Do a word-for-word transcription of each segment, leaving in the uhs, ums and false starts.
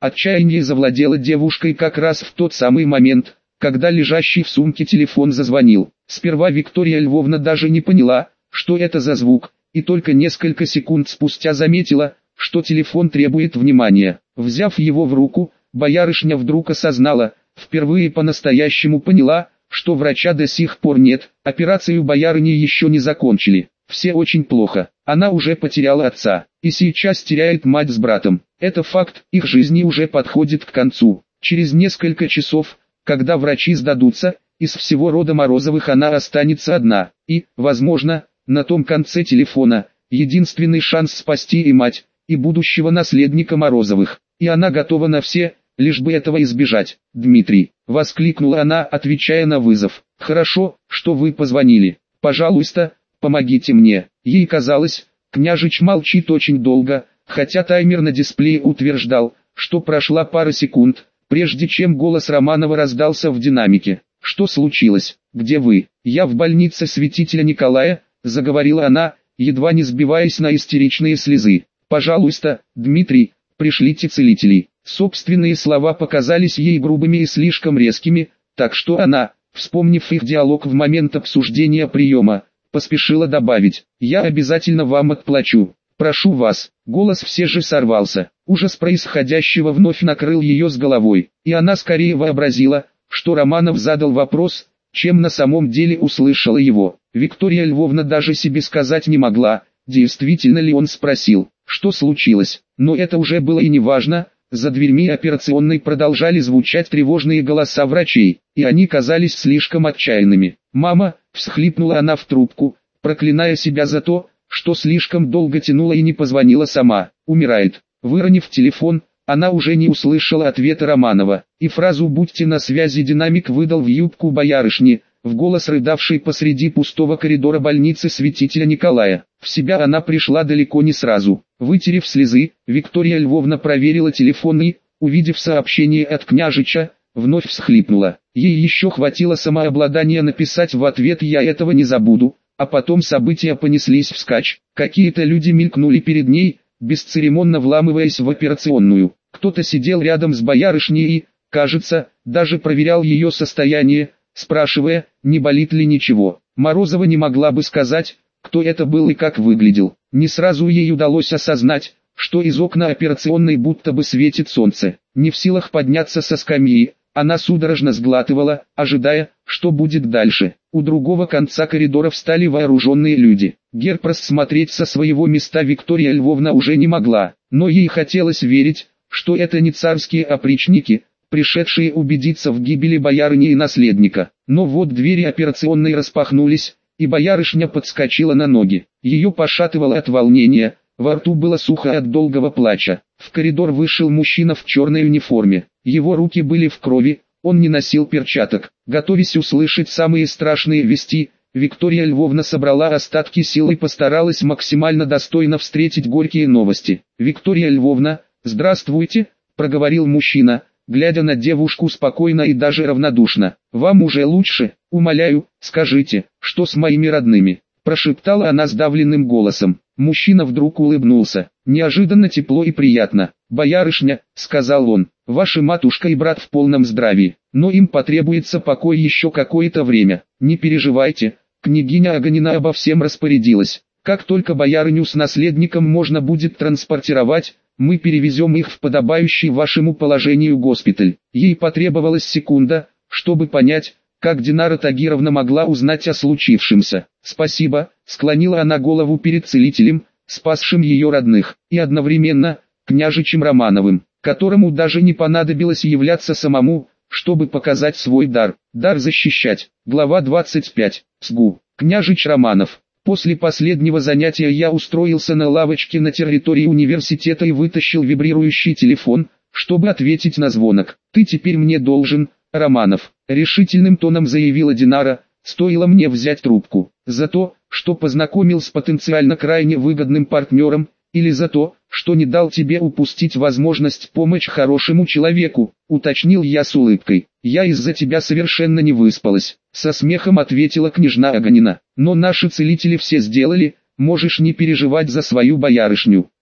Отчаяние завладело девушкой как раз в тот самый момент, когда лежащий в сумке телефон зазвонил. Сперва Виктория Львовна даже не поняла, что это за звук, и только несколько секунд спустя заметила, что телефон требует внимания. Взяв его в руку, боярышня вдруг осознала, впервые по-настоящему поняла, что врача до сих пор нет, операцию боярыни еще не закончили. Все очень плохо, она уже потеряла отца, и сейчас теряет мать с братом. Это факт, их жизни уже подходит к концу. Через несколько часов, когда врачи сдадутся, из всего рода Морозовых она останется одна, и, возможно, на том конце телефона, единственный шанс спасти и мать, и будущего наследника Морозовых, и она готова на все, лишь бы этого избежать. «Дмитрий», — воскликнула она, отвечая на вызов, — «хорошо, что вы позвонили. Пожалуйста, помогите мне». Ей казалось, княжич молчит очень долго, хотя таймер на дисплее утверждал, что прошла пара секунд, прежде чем голос Романова раздался в динамике. «Что случилось? Где вы?» «Я в больнице святителя Николая», — заговорила она, едва не сбиваясь на истеричные слезы. «Пожалуйста, Дмитрий, пришлите целителей». Собственные слова показались ей грубыми и слишком резкими, так что она, вспомнив их диалог в момент обсуждения приема, поспешила добавить: «Я обязательно вам отплачу. Прошу вас». Голос все же сорвался. Ужас происходящего вновь накрыл ее с головой, и она скорее вообразила, что Романов задал вопрос, чем на самом деле услышала его. Виктория Львовна даже себе сказать не могла, действительно ли он спросил, что случилось, но это уже было и не важно. За дверьми операционной продолжали звучать тревожные голоса врачей, и они казались слишком отчаянными. «Мама», — всхлипнула она в трубку, проклиная себя за то, что слишком долго тянула и не позвонила сама, «умирает». Выронив телефон, она уже не услышала ответа Романова, и фразу «будьте на связи» динамик выдал в юбку боярышни, в голос рыдавшей посреди пустого коридора больницы святителя Николая. В себя она пришла далеко не сразу. Вытерев слезы, Виктория Львовна проверила телефон и, увидев сообщение от княжича, вновь всхлипнула. Ей еще хватило самообладания написать в ответ «я этого не забуду», а потом события понеслись вскачь. Какие-то люди мелькнули перед ней, бесцеремонно вламываясь в операционную. Кто-то сидел рядом с боярышней и, кажется, даже проверял ее состояние, спрашивая, не болит ли ничего. Морозова не могла бы сказать, кто это был и как выглядел. Не сразу ей удалось осознать, что из окна операционной будто бы светит солнце. Не в силах подняться со скамьи, она судорожно сглатывала, ожидая, что будет дальше. У другого конца коридора встали вооруженные люди. Герб рассмотреть со своего места Виктория Львовна уже не могла, но ей хотелось верить, что это не царские опричники, пришедшие убедиться в гибели боярыни и наследника. Но вот двери операционной распахнулись, и боярышня подскочила на ноги. Ее пошатывало от волнения, во рту было сухо от долгого плача. В коридор вышел мужчина в черной униформе. Его руки были в крови, он не носил перчаток. Готовясь услышать самые страшные вести, Виктория Львовна собрала остатки сил и постаралась максимально достойно встретить горькие новости. «Виктория Львовна, здравствуйте», — проговорил мужчина, глядя на девушку спокойно и даже равнодушно. «Вам уже лучше? Умоляю, скажите, что с моими родными?» — прошептала она сдавленным голосом. Мужчина вдруг улыбнулся, неожиданно тепло и приятно. «Боярышня», — сказал он, — «ваша матушка и брат в полном здравии, но им потребуется покой еще какое-то время. Не переживайте, княгиня Аганина обо всем распорядилась. Как только боярыню с наследником можно будет транспортировать, мы перевезем их в подобающий вашему положению госпиталь». Ей потребовалась секунда, чтобы понять, как Динара Тагировна могла узнать о случившемся. «Спасибо», — склонила она голову перед целителем, спасшим ее родных, и одновременно, княжичем Романовым, которому даже не понадобилось являться самому, чтобы показать свой дар. Дар защищать. Глава двадцать пять. СГУ. Княжич Романов. После последнего занятия я устроился на лавочке на территории университета и вытащил вибрирующий телефон, чтобы ответить на звонок. «Ты теперь мне должен, Романов», — решительным тоном заявила Динара, стоило мне взять трубку. «За то, что познакомил с потенциально крайне выгодным партнером, или за то, что не дал тебе упустить возможность помочь хорошему человеку», — уточнил я с улыбкой. «Я из-за тебя совершенно не выспалась», — со смехом ответила княжна Аганина. «Но наши целители все сделали, можешь не переживать за свою боярышню».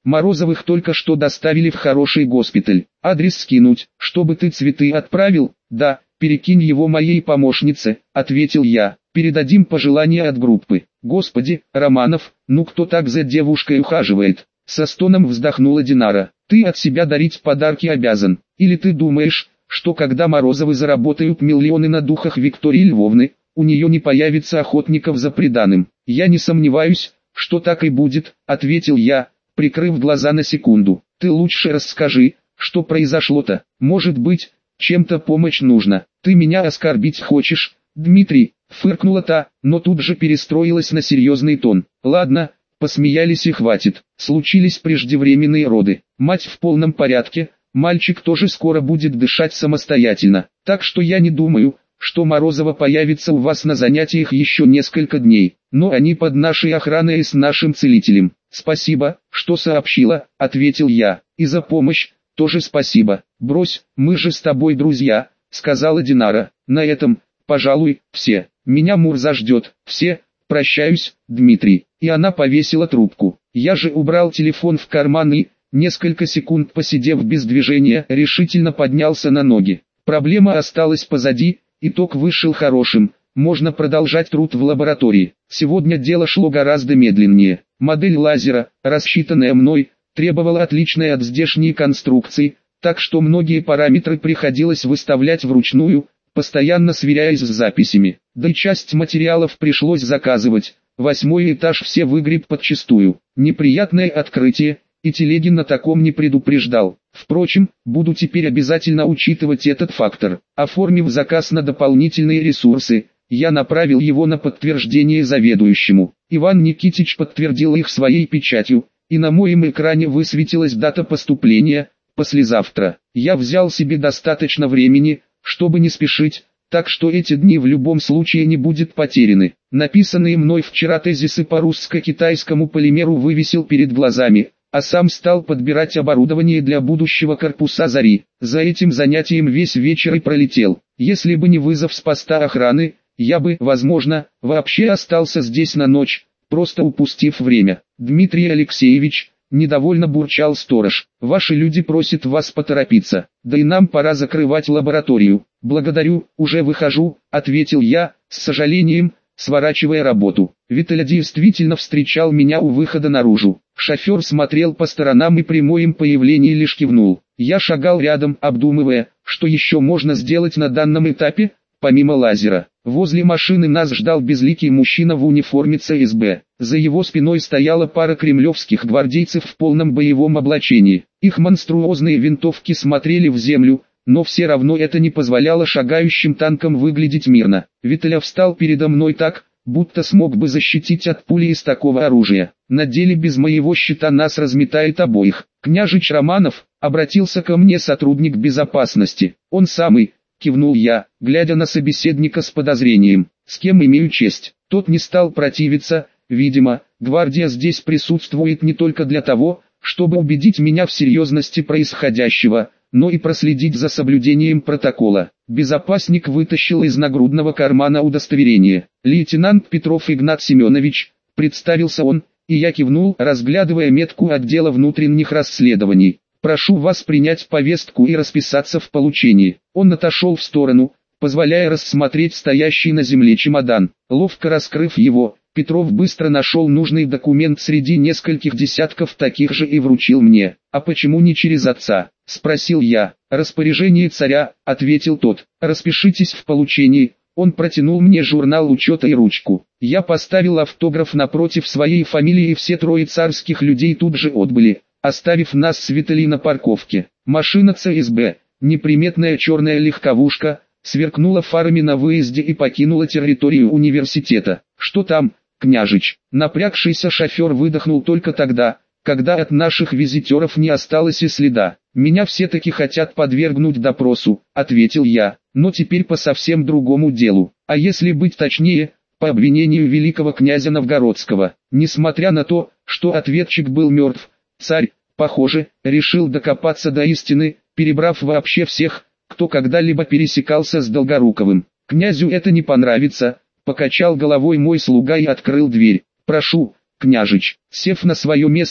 Морозовых только что доставили в хороший госпиталь. Адрес скинуть, чтобы ты цветы отправил? Да, перекинь его моей помощнице, ответил я. Передадим пожелания от группы. Господи, Романов, ну кто так за девушкой ухаживает? Со стоном вздохнула Динара. Ты от себя дарить подарки обязан. Или ты думаешь, что когда Морозовы заработают миллионы на духах Виктории Львовны, у нее не появится охотников за приданым? Я не сомневаюсь, что так и будет, ответил я, прикрыв глаза на секунду. Ты лучше расскажи, что произошло-то. Может быть, чем-то помощь нужна. Ты меня оскорбить хочешь, Дмитрий? Фыркнула та, но тут же перестроилась на серьезный тон. Ладно, посмеялись и хватит. Случились преждевременные роды. Мать в полном порядке, мальчик тоже скоро будет дышать самостоятельно. Так что я не думаю, что Морозова появится у вас на занятиях еще несколько дней. Но они под нашей охраной и с нашим целителем. Спасибо, что сообщила, ответил я. И за помощь тоже спасибо. Брось, мы же с тобой друзья, сказала Динара. На этом, пожалуй, все. Меня Мурза ждет. Все, прощаюсь, Дмитрий. И она повесила трубку. Я же убрал телефон в карман и, несколько секунд посидев без движения, решительно поднялся на ноги. Проблема осталась позади, итог вышел хорошим. Можно продолжать труд в лаборатории. Сегодня дело шло гораздо медленнее. Модель лазера, рассчитанная мной, требовала отличной от здешней конструкции, так что многие параметры приходилось выставлять вручную, постоянно сверяясь с записями. Да и часть материалов пришлось заказывать. Восьмой этаж все выгреб подчистую. Неприятное открытие, и Телегин на таком не предупреждал. Впрочем, буду теперь обязательно учитывать этот фактор. Оформив заказ на дополнительные ресурсы, я направил его на подтверждение заведующему. Иван Никитич подтвердил их своей печатью, и на моем экране высветилась дата поступления – послезавтра. Я взял себе достаточно времени, чтобы не спешить, так что эти дни в любом случае не будут потеряны. Написанные мной вчера тезисы по русско-китайскому полимеру вывесил перед глазами, а сам стал подбирать оборудование для будущего корпуса «Зари». За этим занятием весь вечер и пролетел. Если бы не вызов с поста охраны, я бы, возможно, вообще остался здесь на ночь, просто упустив время. Дмитрий Алексеевич, недовольно бурчал сторож, ваши люди просят вас поторопиться, да и нам пора закрывать лабораторию. Благодарю, уже выхожу, ответил я, с сожалением, сворачивая работу. Виталя действительно встречал меня у выхода наружу. Шофер смотрел по сторонам и при моем появлении лишь кивнул. Я шагал рядом, обдумывая, что еще можно сделать на данном этапе, помимо лазера. Возле машины нас ждал безликий мужчина в униформе Цэ Эс Бэ. За его спиной стояла пара кремлевских гвардейцев в полном боевом облачении. Их монструозные винтовки смотрели в землю, но все равно это не позволяло шагающим танкам выглядеть мирно. Виталя встал передо мной так, будто смог бы защитить от пули из такого оружия. На деле без моего щита нас разметает обоих. Княжич Романов, обратился ко мне сотрудник безопасности. Он самый, кивнул я, глядя на собеседника с подозрением. С кем имею честь? Тот не стал противиться. Видимо, гвардия здесь присутствует не только для того, чтобы убедить меня в серьезности происходящего, но и проследить за соблюдением протокола. Безопасник вытащил из нагрудного кармана удостоверение. Лейтенант Петров Игнат Семенович, представился он, и я кивнул, разглядывая метку отдела внутренних расследований. Прошу вас принять повестку и расписаться в получении. Он отошел в сторону, позволяя рассмотреть стоящий на земле чемодан. Ловко раскрыв его, Петров быстро нашел нужный документ среди нескольких десятков таких же и вручил мне. «А почему не через отца?» – спросил я. «Распоряжение царя», – ответил тот. «Распишитесь в получении». Он протянул мне журнал учета и ручку. Я поставил автограф напротив своей фамилии, и все трое царских людей тут же отбыли, оставив нас с Виталий на парковке. Машина Цэ Эс Бэ, неприметная черная легковушка, сверкнула фарами на выезде и покинула территорию университета. «Что там, княжич?» Напрягшийся шофер выдохнул только тогда, когда от наших визитеров не осталось и следа. «Меня все-таки хотят подвергнуть допросу», — ответил я, — «но теперь по совсем другому делу, а если быть точнее, по обвинению великого князя Новгородского». Несмотря на то, что ответчик был мертв, царь, похоже, решил докопаться до истины, перебрав вообще всех, кто когда-либо пересекался с Долгоруковым. «Князю это не понравится», — покачал головой мой слуга и открыл дверь. «Прошу, княжич». Сев на свое место,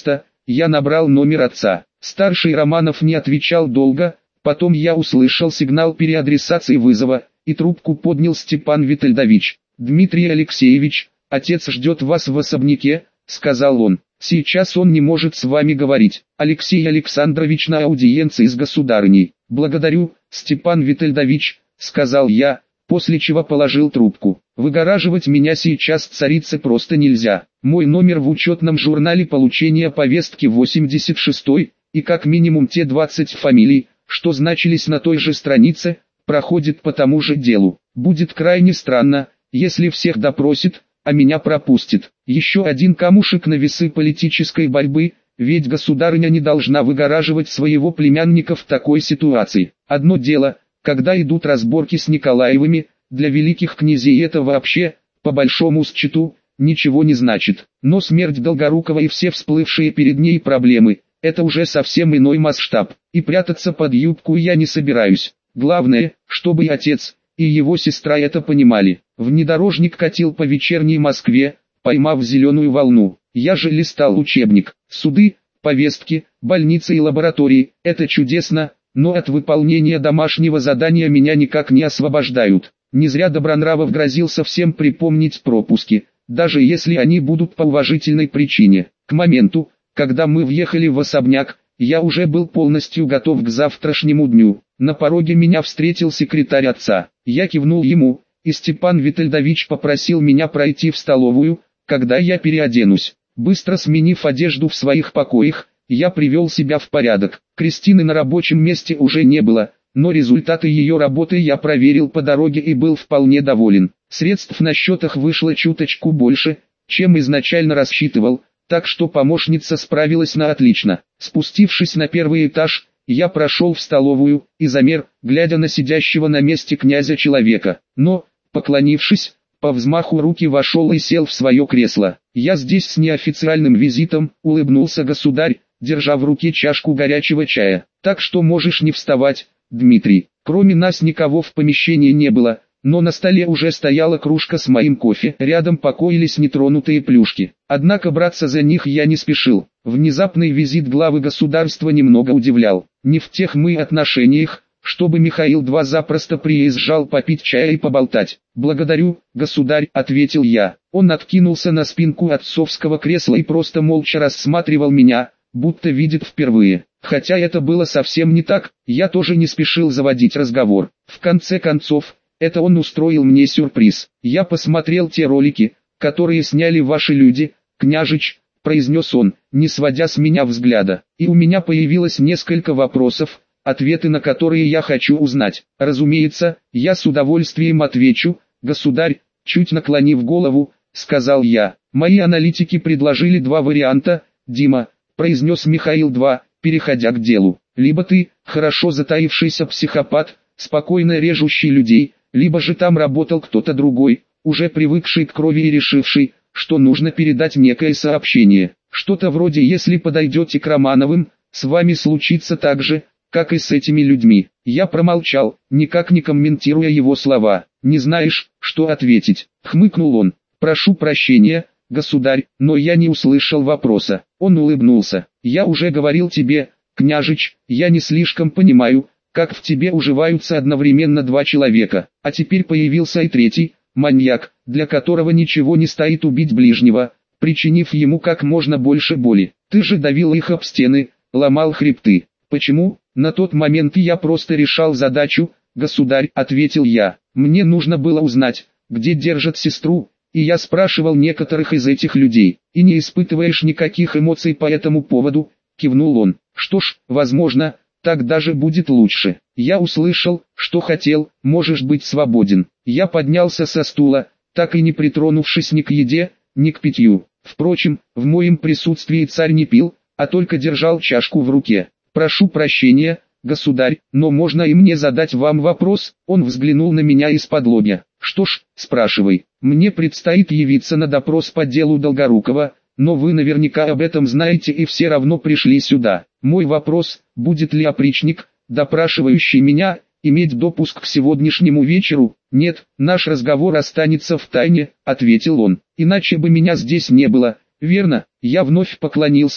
я набрал номер отца. Старший Романов не отвечал долго, потом я услышал сигнал переадресации вызова, и трубку поднял Степан Витальдович. «Дмитрий Алексеевич, отец ждет вас в особняке», — сказал он. «Сейчас он не может с вами говорить. Алексей Александрович на аудиенции с государыней». «Благодарю, Степан Витальдович», — сказал я, после чего положил трубку. «Выгораживать меня сейчас, царица, просто нельзя. Мой номер в учетном журнале получения повестки восемьдесят шестой, и как минимум те двадцать фамилий, что значились на той же странице, проходит по тому же делу. Будет крайне странно, если всех допросит, а меня пропустит. Еще один камушек на весы политической борьбы, ведь государыня не должна выгораживать своего племянника в такой ситуации. Одно дело, когда идут разборки с Николаевыми, для великих князей это вообще, по большому счету, ничего не значит. Но смерть Долгорукова и все всплывшие перед ней проблемы, это уже совсем иной масштаб, и прятаться под юбку я не собираюсь. Главное, чтобы и отец, и его сестра это понимали. Внедорожник катил по вечерней Москве, поймав зеленую волну. Я же листал учебник. Суды, повестки, больницы и лаборатории – это чудесно, но от выполнения домашнего задания меня никак не освобождают. Не зря Добронравов грозился всем припомнить пропуски, даже если они будут по уважительной причине. К моменту, когда мы въехали в особняк, я уже был полностью готов к завтрашнему дню. На пороге меня встретил секретарь отца. Я кивнул ему, и Степан Витальдович попросил меня пройти в столовую, когда я переоденусь. Быстро сменив одежду в своих покоях, я привел себя в порядок. Кристины на рабочем месте уже не было, но результаты ее работы я проверил по дороге и был вполне доволен. Средств на счетах вышло чуточку больше, чем изначально рассчитывал, так что помощница справилась на отлично. Спустившись на первый этаж, я прошел в столовую и замер, глядя на сидящего на месте князя человека. Но, поклонившись, по взмаху руки вошел и сел в свое кресло. «Я здесь с неофициальным визитом», — улыбнулся государь, держа в руке чашку горячего чая. «Так что можешь не вставать, Дмитрий». Кроме нас никого в помещении не было, но на столе уже стояла кружка с моим кофе. Рядом покоились нетронутые плюшки. Однако браться за них я не спешил. Внезапный визит главы государства немного удивлял. Не в тех мы отношениях, чтобы Михаил два запросто приезжал попить чая и поболтать. «Благодарю, государь», — ответил я. Он откинулся на спинку отцовского кресла и просто молча рассматривал меня, будто видит впервые. Хотя это было совсем не так, я тоже не спешил заводить разговор. В конце концов, это он устроил мне сюрприз. «Я посмотрел те ролики, которые сняли ваши люди, княжич», — произнес он, не сводя с меня взгляда. «И у меня появилось несколько вопросов, ответы на которые я хочу узнать. Разумеется, я с удовольствием отвечу, государь», — чуть наклонив голову, сказал я. «Мои аналитики предложили два варианта, Дима», — произнес Михаил два, переходя к делу. «Либо ты, хорошо затаившийся психопат, спокойно режущий людей, либо же там работал кто-то другой, уже привыкший к крови и решивший, что нужно передать некое сообщение. Что-то вроде «если подойдете к Романовым, с вами случится так же, как и с этими людьми». Я промолчал, никак не комментируя его слова. «Не знаешь, что ответить», — хмыкнул он. «Прошу прощения, государь, но я не услышал вопроса». Он улыбнулся. «Я уже говорил тебе, княжич, я не слишком понимаю, как в тебе уживаются одновременно два человека, а теперь появился и третий, маньяк, для которого ничего не стоит убить ближнего, причинив ему как можно больше боли. Ты же давил их об стены, ломал хребты. Почему? На тот момент я просто решал задачу, государь», — ответил я. «Мне нужно было узнать, где держат сестру, и я спрашивал некоторых из этих людей. И не испытываешь никаких эмоций по этому поводу», — кивнул он. «Что ж, возможно, так даже будет лучше. Я услышал, что хотел, можешь быть свободен». Я поднялся со стула, так и не притронувшись ни к еде, ни к питью. Впрочем, в моем присутствии царь не пил, а только держал чашку в руке. «Прошу прощения, государь, но можно и мне задать вам вопрос?» Он взглянул на меня из-под-лобья. «Что ж, спрашивай. Мне предстоит явиться на допрос по делу Долгорукова, но вы наверняка об этом знаете и все равно пришли сюда. Мой вопрос, будет ли опричник, допрашивающий меня, иметь допуск к сегодняшнему вечеру?» «Нет, наш разговор останется в тайне», — ответил он. «Иначе бы меня здесь не было, верно?» Я вновь поклонился,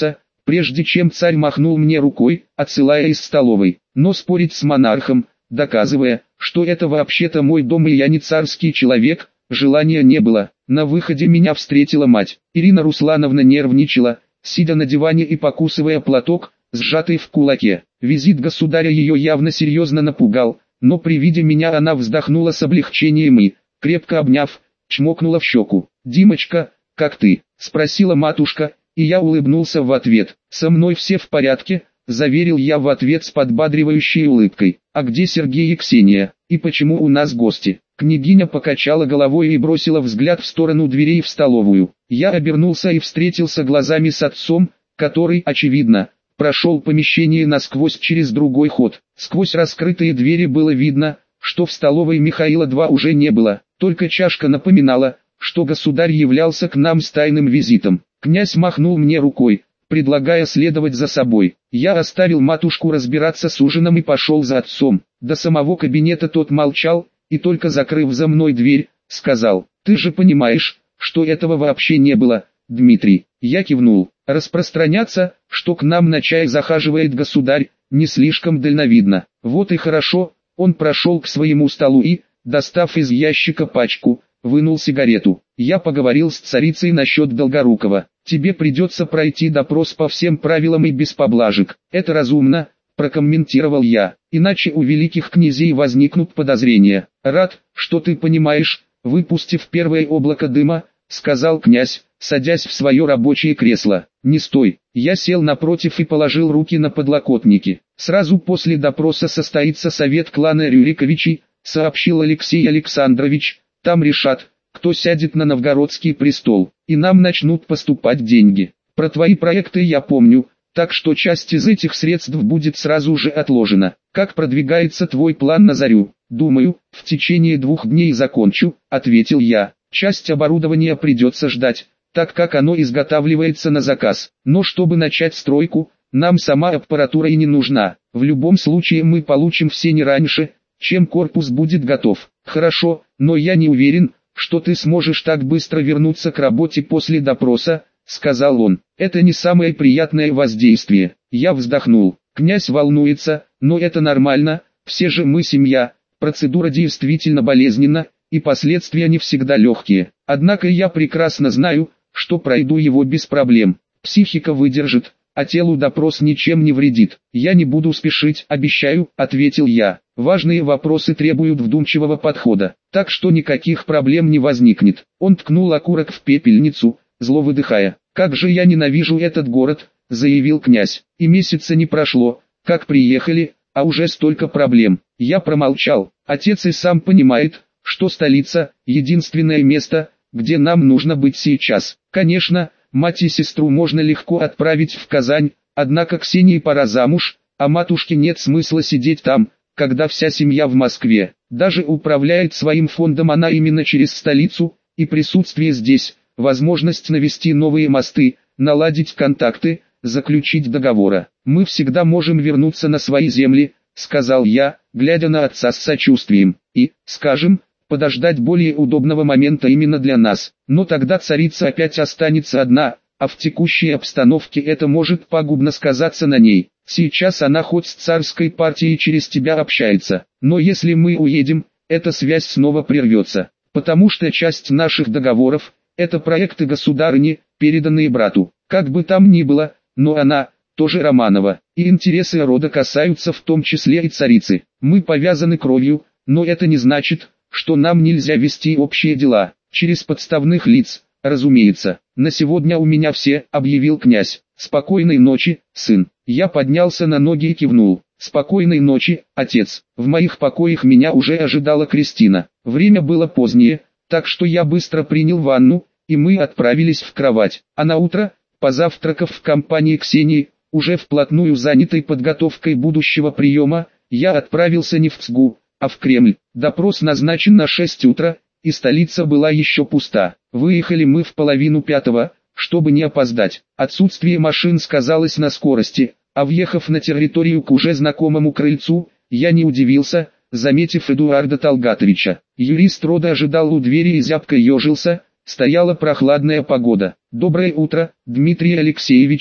прежде чем царь махнул мне рукой, отсылая из столовой. Но спорить с монархом, доказывая, что это вообще-то мой дом и я не царский человек, желания не было. На выходе меня встретила мать. Ирина Руслановна нервничала, сидя на диване и покусывая платок, сжатый в кулаке. Визит государя ее явно серьезно напугал, но при виде меня она вздохнула с облегчением и, крепко обняв, чмокнула в щеку. «Димочка, как ты?» – спросила матушка, и я улыбнулся в ответ. «Со мной все в порядке», – заверил я в ответ с подбадривающей улыбкой. «А где Сергей и Ксения? И почему у нас гости?» Княгиня покачала головой и бросила взгляд в сторону дверей в столовую. Я обернулся и встретился глазами с отцом, который, очевидно, прошел помещение насквозь через другой ход. Сквозь раскрытые двери было видно, что в столовой Михаила-два уже не было, только чашка напоминала, что государь являлся к нам с тайным визитом. Князь махнул мне рукой, предлагая следовать за собой. Я оставил матушку разбираться с ужином и пошел за отцом. До самого кабинета тот молчал, и только закрыв за мной дверь, сказал: «Ты же понимаешь, что этого вообще не было, Дмитрий». Я кивнул. Распространяться, что к нам на чай захаживает государь, не слишком дальновидно. Вот и хорошо. Он прошел к своему столу и, достав из ящика пачку, вынул сигарету. «Я поговорил с царицей насчет Долгорукова. Тебе придется пройти допрос по всем правилам и без поблажек. Это разумно», — прокомментировал я. «Иначе у великих князей возникнут подозрения». «Рад, что ты понимаешь», — выпустив первое облако дыма, сказал князь, садясь в свое рабочее кресло. «Не стой». Я сел напротив и положил руки на подлокотники. «Сразу после допроса состоится совет клана Рюриковичей», — сообщил Алексей Александрович. «Там решат, кто сядет на новгородский престол, и нам начнут поступать деньги. Про твои проекты я помню, так что часть из этих средств будет сразу же отложена. Как продвигается твой план на зарю?» «Думаю, в течение двух дней закончу», — ответил я. «Часть оборудования придется ждать, так как оно изготавливается на заказ. Но чтобы начать стройку, нам сама аппаратура и не нужна. В любом случае мы получим все не раньше, чем корпус будет готов». «Хорошо, но я не уверен, что ты сможешь так быстро вернуться к работе после допроса», — сказал он. «Это не самое приятное воздействие». Я вздохнул. Князь волнуется, но это нормально, все же мы семья. Процедура действительно болезненна, и последствия не всегда легкие. Однако я прекрасно знаю, что пройду его без проблем. Психика выдержит, а телу допрос ничем не вредит. «Я не буду спешить, обещаю», — ответил я. «Важные вопросы требуют вдумчивого подхода, так что никаких проблем не возникнет». Он ткнул окурок в пепельницу, зло выдыхая. «Как же я ненавижу этот город», — заявил князь. «И месяца не прошло, как приехали, а уже столько проблем». Я промолчал. Отец и сам понимает, что столица — единственное место, где нам нужно быть сейчас. Конечно, мать и сестру можно легко отправить в Казань, однако Ксении пора замуж, а матушке нет смысла сидеть там, когда вся семья в Москве. Даже управляет своим фондом она именно через столицу, и присутствие здесь, возможность навести новые мосты, наладить контакты, заключить договора. «Мы всегда можем вернуться на свои земли», — сказал я, глядя на отца с сочувствием, «и, скажем, подождать более удобного момента именно для нас. Но тогда царица опять останется одна, а в текущей обстановке это может пагубно сказаться на ней. Сейчас она хоть с царской партией через тебя общается, но если мы уедем, эта связь снова прервется, потому что часть наших договоров – это проекты государыни, переданные брату. Как бы там ни было, но она тоже Романова, и интересы рода касаются в том числе и царицы. Мы повязаны кровью, но это не значит, что нам нельзя вести общие дела, через подставных лиц, разумеется. На сегодня у меня все», — объявил князь. «Спокойной ночи, сын». Я поднялся на ноги и кивнул. «Спокойной ночи, отец». В моих покоях меня уже ожидала Кристина. Время было позднее, так что я быстро принял ванну, и мы отправились в кровать. А на утро, позавтракав в компании Ксении, уже вплотную занятой подготовкой будущего приема, я отправился не в ЦГУ, а в Кремль. Допрос назначен на шесть утра, и столица была еще пуста. Выехали мы в половину пятого, чтобы не опоздать. Отсутствие машин сказалось на скорости, а въехав на территорию к уже знакомому крыльцу, я не удивился, заметив Эдуарда Талгатовича. Юрист рода ожидал у двери и зябко ежился, стояла прохладная погода. «Доброе утро, Дмитрий Алексеевич»,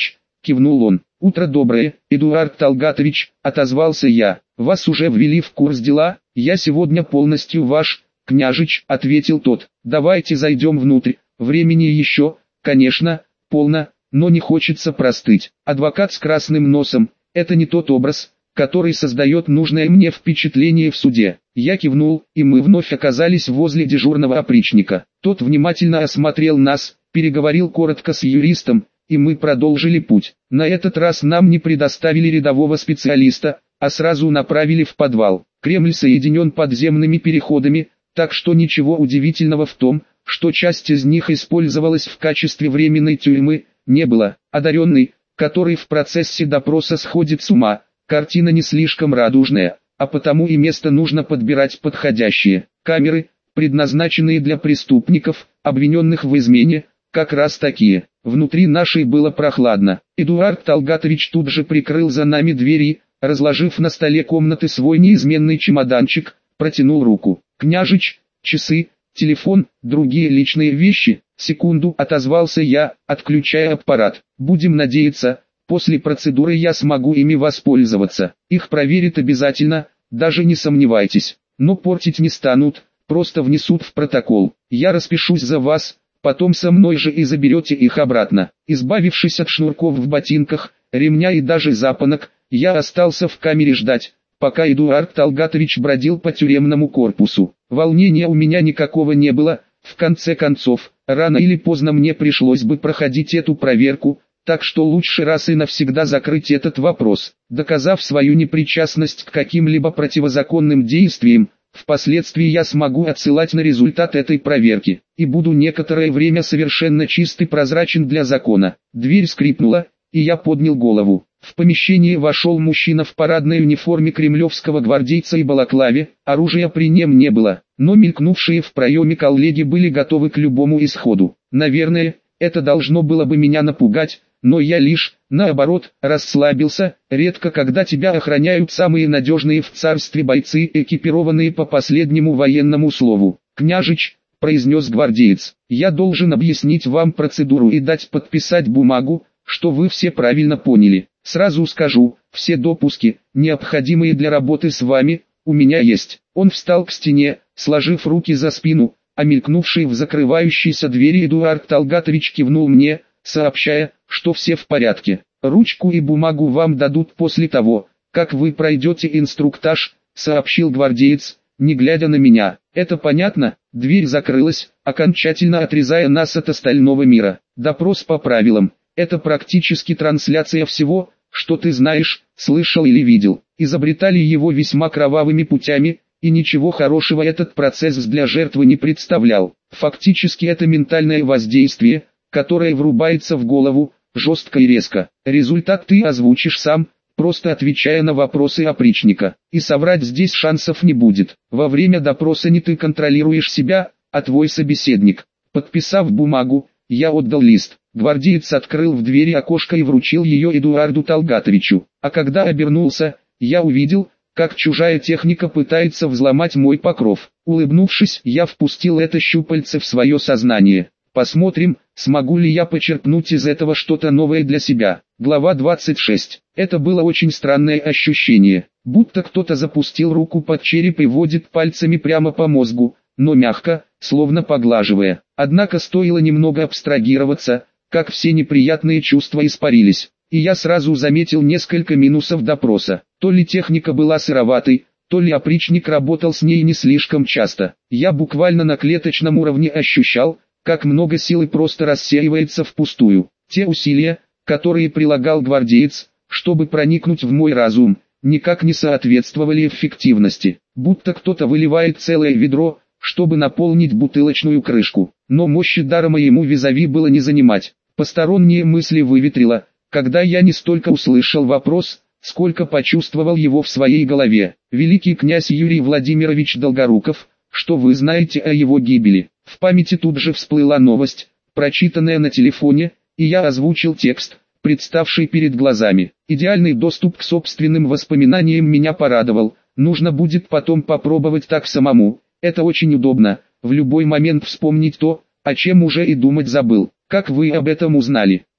кивнул он. «Утро доброе, Эдуард Талгатович», — отозвался я. «Вас уже ввели в курс дела?» «Я сегодня полностью ваш, княжич», — ответил тот. «Давайте зайдем внутрь, времени еще, конечно, полно, но не хочется простыть». Адвокат с красным носом — это не тот образ, который создает нужное мне впечатление в суде. Я кивнул, и мы вновь оказались возле дежурного опричника. Тот внимательно осмотрел нас, переговорил коротко с юристом, и мы продолжили путь. На этот раз нам не предоставили рядового специалиста, а сразу направили в подвал. Кремль соединен подземными переходами, так что ничего удивительного в том, что часть из них использовалась в качестве временной тюрьмы, не было. Одаренный, который в процессе допроса сходит с ума, картина не слишком радужная, а потому и место нужно подбирать подходящее. Камеры, предназначенные для преступников, обвиненных в измене, как раз такие. Внутри нашей было прохладно. Эдуард Талгатович тут же прикрыл за нами двери, разложив на столе комнаты свой неизменный чемоданчик, протянул руку. «Княжич, часы, телефон, другие личные вещи». «Секунду», — отозвался я, отключая аппарат. «Будем надеяться, после процедуры я смогу ими воспользоваться. Их проверят обязательно, даже не сомневайтесь. Но портить не станут, просто внесут в протокол. Я распишусь за вас, потом со мной же и заберете их обратно». Избавившись от шнурков в ботинках, ремня и даже запонок, я остался в камере ждать, пока Эдуард Талгатович бродил по тюремному корпусу. Волнения у меня никакого не было, в конце концов, рано или поздно мне пришлось бы проходить эту проверку, так что лучше раз и навсегда закрыть этот вопрос. Доказав свою непричастность к каким-либо противозаконным действиям, впоследствии я смогу отсылать на результат этой проверки, и буду некоторое время совершенно чист и прозрачен для закона. Дверь скрипнула, и я поднял голову. В помещение вошел мужчина в парадной униформе кремлевского гвардейца и балаклаве, оружия при нем не было, но мелькнувшие в проеме коллеги были готовы к любому исходу. Наверное, это должно было бы меня напугать, но я лишь, наоборот, расслабился. Редко когда тебя охраняют самые надежные в царстве бойцы, экипированные по последнему военному слову. «Княжич», — произнес гвардеец, — «я должен объяснить вам процедуру и дать подписать бумагу, что вы все правильно поняли. Сразу скажу, все допуски, необходимые для работы с вами, у меня есть». Он встал к стене, сложив руки за спину, а мелькнувший в закрывающейся двери Эдуард Талгатович кивнул мне, сообщая, что все в порядке. «Ручку и бумагу вам дадут после того, как вы пройдете инструктаж», — сообщил гвардеец, не глядя на меня. «Это понятно?» Дверь закрылась, окончательно отрезая нас от остального мира. Допрос по правилам. Это практически трансляция всего, что ты знаешь, слышал или видел. Изобретали его весьма кровавыми путями, и ничего хорошего этот процесс для жертвы не представлял. Фактически это ментальное воздействие, которое врубается в голову, жестко и резко. Результат ты озвучишь сам, просто отвечая на вопросы опричника. И соврать здесь шансов не будет. Во время допроса не ты контролируешь себя, а твой собеседник. Подписав бумагу, я отдал лист. Гвардеец открыл в двери окошко и вручил ее Эдуарду Талгатовичу. А когда обернулся, я увидел, как чужая техника пытается взломать мой покров. Улыбнувшись, я впустил это щупальце в свое сознание. Посмотрим, смогу ли я почерпнуть из этого что-то новое для себя. Глава двадцать шесть. Это было очень странное ощущение, будто кто-то запустил руку под череп и водит пальцами прямо по мозгу, но мягко, словно поглаживая. Однако стоило немного абстрагироваться, как все неприятные чувства испарились, и я сразу заметил несколько минусов допроса. То ли техника была сыроватой, то ли опричник работал с ней не слишком часто. Я буквально на клеточном уровне ощущал, как много силы просто рассеивается впустую. Те усилия, которые прилагал гвардеец, чтобы проникнуть в мой разум, никак не соответствовали эффективности. Будто кто-то выливает целое ведро, чтобы наполнить бутылочную крышку. Но мощи дара моему визави было не занимать. Посторонние мысли выветрило, когда я не столько услышал вопрос, сколько почувствовал его в своей голове. «Великий князь Юрий Владимирович Долгоруков, что вы знаете о его гибели?» В памяти тут же всплыла новость, прочитанная на телефоне, и я озвучил текст, представший перед глазами. Идеальный доступ к собственным воспоминаниям меня порадовал. Нужно будет потом попробовать так самому. Это очень удобно, в любой момент вспомнить то, о чем уже и думать забыл. «Как вы об этом узнали?» —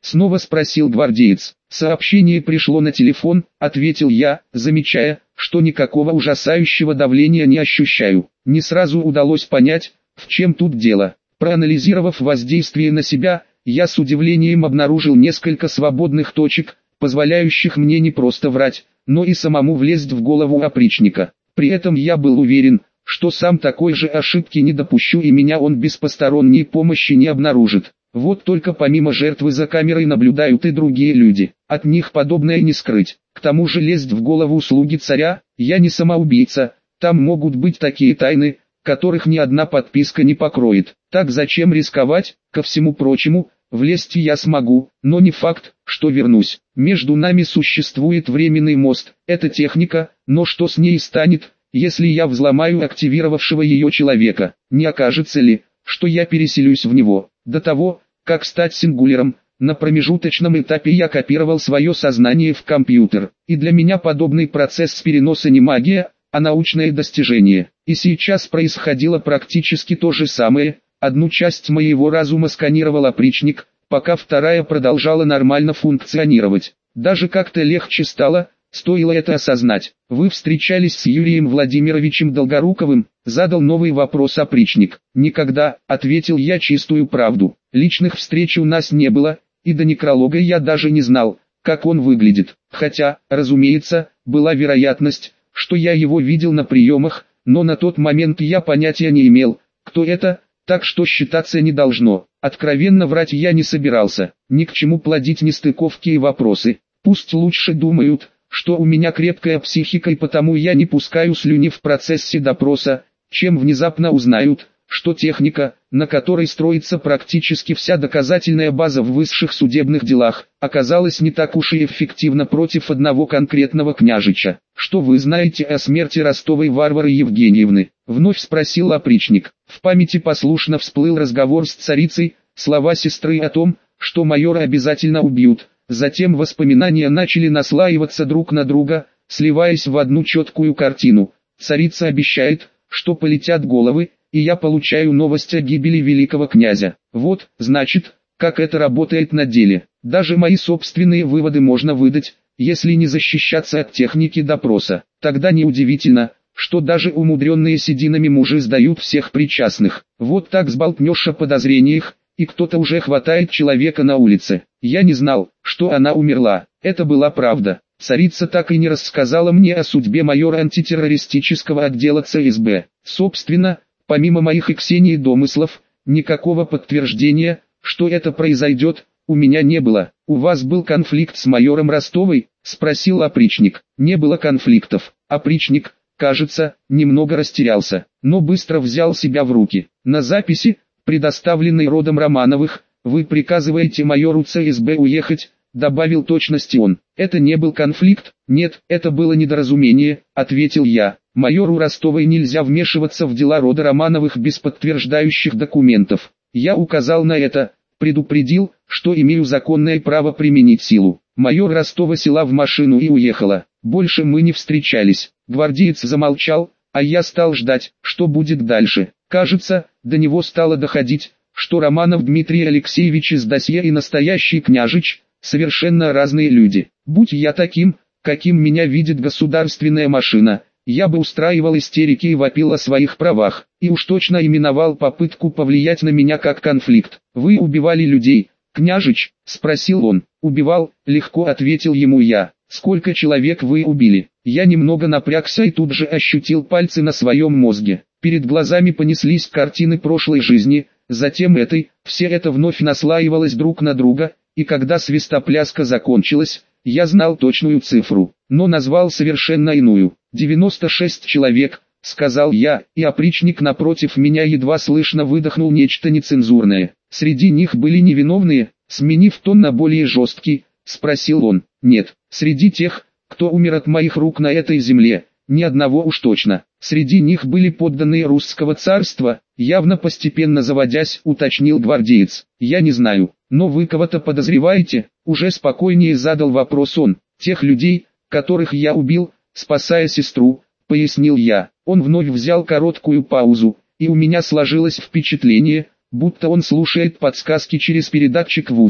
снова спросил гвардеец. Сообщение пришло на телефон, ответил я, замечая, что никакого ужасающего давления не ощущаю. Не сразу удалось понять, в чем тут дело. Проанализировав воздействие на себя, я с удивлением обнаружил несколько свободных точек, позволяющих мне не просто врать, но и самому влезть в голову опричника. При этом я был уверен, что сам такой же ошибки не допущу и меня он без посторонней помощи не обнаружит. Вот только помимо жертвы за камерой наблюдают и другие люди. От них подобное не скрыть. К тому же лезть в голову слуги царя, я не самоубийца, там могут быть такие тайны, которых ни одна подписка не покроет. Так зачем рисковать? Ко всему прочему, влезть я смогу, но не факт, что вернусь. Между нами существует временный мост, это техника, но что с ней станет, если я взломаю активировавшего ее человека? Не окажется ли, что я переселюсь в него? До того, как стать сингуляром, на промежуточном этапе я копировал свое сознание в компьютер, и для меня подобный процесс переноса не магия, а научное достижение. И сейчас происходило практически то же самое. Одну часть моего разума сканировал опричник, пока вторая продолжала нормально функционировать. Даже как-то легче стало, стоило это осознать. Вы встречались с Юрием Владимировичем Долгоруковым? Задал новый вопрос опричник. Никогда, ответил я чистую правду. Личных встреч у нас не было, и до некролога я даже не знал, как он выглядит. Хотя, разумеется, была вероятность, что я его видел на приемах, но на тот момент я понятия не имел, кто это, так что считаться не должно. Откровенно врать я не собирался, ни к чему плодить нестыковки и вопросы. Пусть лучше думают, что у меня крепкая психика и потому я не пускаю слюни в процессе допроса, чем внезапно узнают, что техника, на которой строится практически вся доказательная база в высших судебных делах, оказалась не так уж и эффективна против одного конкретного княжича. «Что вы знаете о смерти Ростовой Варвары Евгеньевны?» — вновь спросил опричник. В памяти послушно всплыл разговор с царицей, слова сестры о том, что майора обязательно убьют. Затем воспоминания начали наслаиваться друг на друга, сливаясь в одну четкую картину. Царица обещает, что полетят головы, и я получаю новость о гибели великого князя. Вот, значит, как это работает на деле. Даже мои собственные выводы можно выдать, если не защищаться от техники допроса. Тогда неудивительно, что даже умудренные сединами мужи сдают всех причастных. Вот так сболтнешь о подозрениях, и кто-то уже хватает человека на улице. Я не знал, что она умерла. Это была правда. Царица так и не рассказала мне о судьбе майора антитеррористического отдела ЦСБ. Собственно, помимо моих и Ксении домыслов, никакого подтверждения, что это произойдет, у меня не было. «У вас был конфликт с майором Ростовой?» — спросил опричник. «Не было конфликтов». Опричник, кажется, немного растерялся, но быстро взял себя в руки. «На записи, предоставленной родом Романовых, вы приказываете майору ЦСБ уехать», — добавил точности он. «Это не был конфликт?» «Нет, это было недоразумение», — ответил я. «Майору Ростовой нельзя вмешиваться в дела рода Романовых без подтверждающих документов. Я указал на это, предупредил, что имею законное право применить силу. Майор Ростова села в машину и уехала. Больше мы не встречались». Гвардеец замолчал, а я стал ждать, что будет дальше. Кажется, до него стало доходить, что Романов Дмитрий Алексеевич из досье и настоящий княжич – совершенно разные люди. Будь я таким, каким меня видит государственная машина, я бы устраивал истерики и вопил о своих правах, и уж точно именовал попытку повлиять на меня как конфликт. «Вы убивали людей, княжич?» – спросил он. «Убивал», – легко ответил ему я. «Сколько человек вы убили?» Я немного напрягся и тут же ощутил пальцы на своем мозге. Перед глазами понеслись картины прошлой жизни, затем этой, все это вновь наслаивалось друг на друга, и когда свистопляска закончилась, я знал точную цифру, но назвал совершенно иную. девяносто шесть человек, сказал я, и опричник напротив меня едва слышно выдохнул нечто нецензурное. Среди них были невиновные, сменив тон на более жесткий, спросил он. Нет, среди тех, кто умер от моих рук на этой земле, ни одного уж точно. Среди них были подданные русского царства, явно постепенно заводясь, уточнил гвардеец. Я не знаю, но вы кого-то подозреваете? Уже спокойнее задал вопрос он. Тех людей, которых я убил, спасая сестру, пояснил я. Он вновь взял короткую паузу, и у меня сложилось впечатление, будто он слушает подсказки через передатчик в ухе.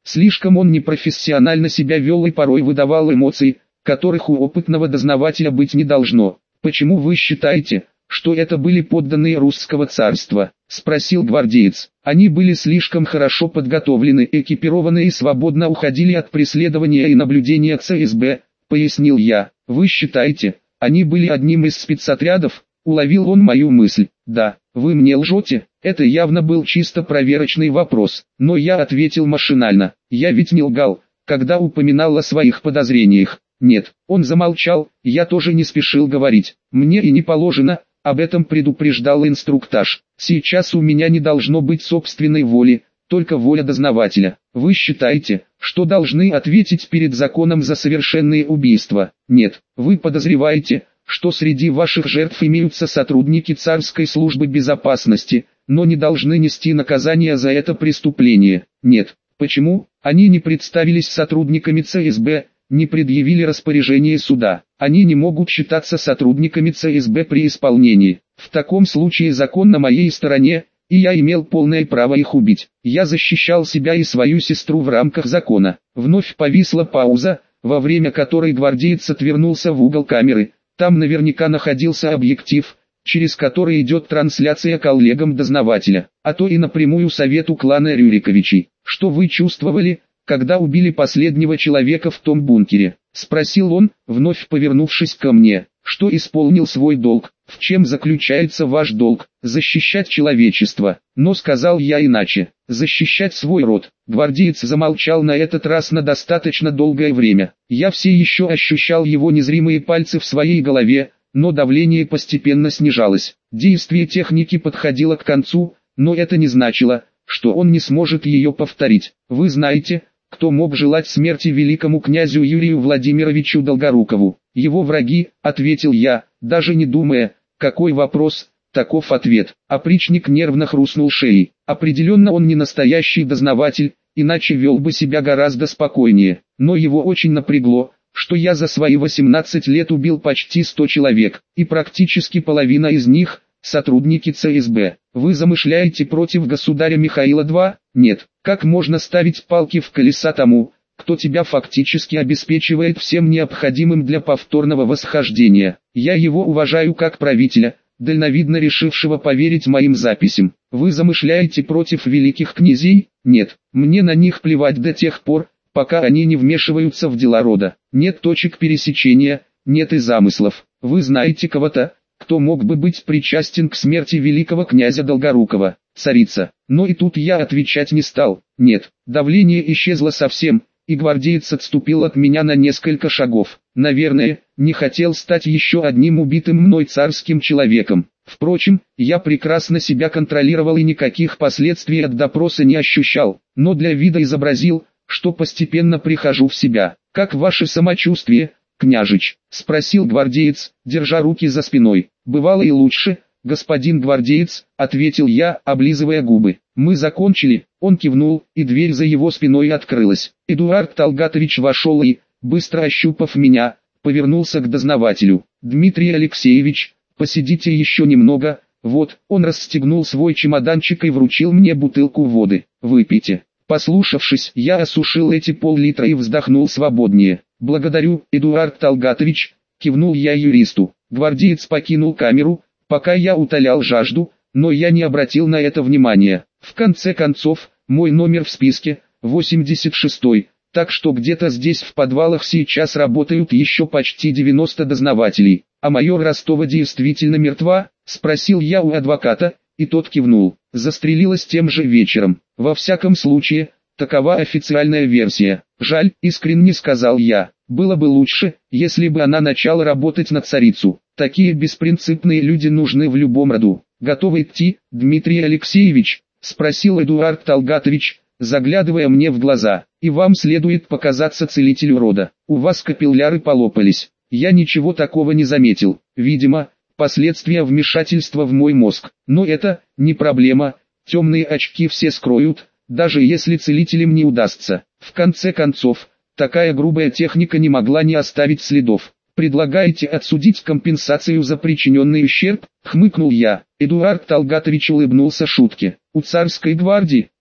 Слишком он непрофессионально себя вел и порой выдавал эмоции, которых у опытного дознавателя быть не должно. «Почему вы считаете, что это были подданные русского царства?» – спросил гвардеец. «Они были слишком хорошо подготовлены, экипированы и свободно уходили от преследования и наблюдения ЦСБ», – пояснил я. «Вы считаете, они были одним из спецотрядов?» – уловил он мою мысль. «Да, вы мне лжете?» Это явно был чисто проверочный вопрос, но я ответил машинально. Я ведь не лгал, когда упоминал о своих подозрениях. Нет, он замолчал, я тоже не спешил говорить. Мне и не положено, об этом предупреждал инструктаж. Сейчас у меня не должно быть собственной воли, только воля дознавателя. Вы считаете, что должны ответить перед законом за совершенные убийства? Нет, вы подозреваете, что среди ваших жертв имеются сотрудники царской службы безопасности, но не должны нести наказание за это преступление. Нет. Почему? Они не представились сотрудниками ЦСБ, не предъявили распоряжение суда. Они не могут считаться сотрудниками ЦСБ при исполнении. В таком случае закон на моей стороне, и я имел полное право их убить. Я защищал себя и свою сестру в рамках закона. Вновь повисла пауза, во время которой гвардеец отвернулся в угол камеры. Там наверняка находился объектив, через который идет трансляция коллегам дознавателя, а то и напрямую совету клана Рюриковичей. «Что вы чувствовали, когда убили последнего человека в том бункере?» – спросил он, вновь повернувшись ко мне. «Что исполнил свой долг? В чем заключается ваш долг? Защищать человечество». Но сказал я иначе. Защищать свой род. Гвардеец замолчал на этот раз на достаточно долгое время. Я все еще ощущал его незримые пальцы в своей голове, но давление постепенно снижалось. Действие техники подходило к концу, но это не значило, что он не сможет ее повторить. «Вы знаете, кто мог желать смерти великому князю Юрию Владимировичу Долгорукову?» «Его враги», — ответил я, даже не думая, какой вопрос, таков ответ. Опричник нервно хрустнул шеей. Определенно он не настоящий дознаватель, иначе вел бы себя гораздо спокойнее. Но его очень напрягло, что я за свои восемнадцать лет убил почти сто человек, и практически половина из них – сотрудники ЦСБ. Вы замышляете против государя Михаила два? Нет. Как можно ставить палки в колеса тому, кто тебя фактически обеспечивает всем необходимым для повторного восхождения? Я его уважаю как правителя, дальновидно решившего поверить моим записям. Вы замышляете против великих князей? Нет. Мне на них плевать до тех пор, пока они не вмешиваются в дела рода. Нет точек пересечения, нет и замыслов. Вы знаете кого-то, кто мог бы быть причастен к смерти великого князя Долгорукова? Царица. Но и тут я отвечать не стал. Нет, давление исчезло совсем, и гвардеец отступил от меня на несколько шагов. Наверное, не хотел стать еще одним убитым мной царским человеком. Впрочем, я прекрасно себя контролировал и никаких последствий от допроса не ощущал, но для вида изобразил, что постепенно прихожу в себя. «Как ваше самочувствие, княжич?» – спросил гвардеец, держа руки за спиной. «Бывало и лучше, господин гвардеец», – ответил я, облизывая губы. «Мы закончили», – он кивнул, и дверь за его спиной открылась. Эдуард Талгатович вошел и, быстро ощупав меня, повернулся к дознавателю. «Дмитрий Алексеевич, посидите еще немного, вот». Он расстегнул свой чемоданчик и вручил мне бутылку воды. «Выпейте». Послушавшись, я осушил эти пол-литра и вздохнул свободнее. «Благодарю, Эдуард Талгатович», — кивнул я юристу. Гвардеец покинул камеру, пока я утолял жажду, но я не обратил на это внимания. В конце концов, мой номер в списке — восемьдесят шестой, так что где-то здесь в подвалах сейчас работают еще почти девяносто дознавателей. «А майор Ростова действительно мертва?» — спросил я у адвоката, и тот кивнул. «Застрелилась тем же вечером. Во всяком случае, такова официальная версия. Жаль», — искренне сказал я. «Было бы лучше, если бы она начала работать на царицу. Такие беспринципные люди нужны в любом роду». «Готовы идти, Дмитрий Алексеевич?» — спросил Эдуард Талгатович, заглядывая мне в глаза. «И вам следует показаться целителю рода. У вас капилляры полопались». Я ничего такого не заметил. Видимо, последствия вмешательства в мой мозг. Но это не проблема, темные очки все скроют, даже если целителям не удастся. В конце концов, такая грубая техника не могла не оставить следов. «Предлагаете отсудить компенсацию за причиненный ущерб?» — хмыкнул я. Эдуард Талгатович улыбнулся шутке. «У царской гвардии,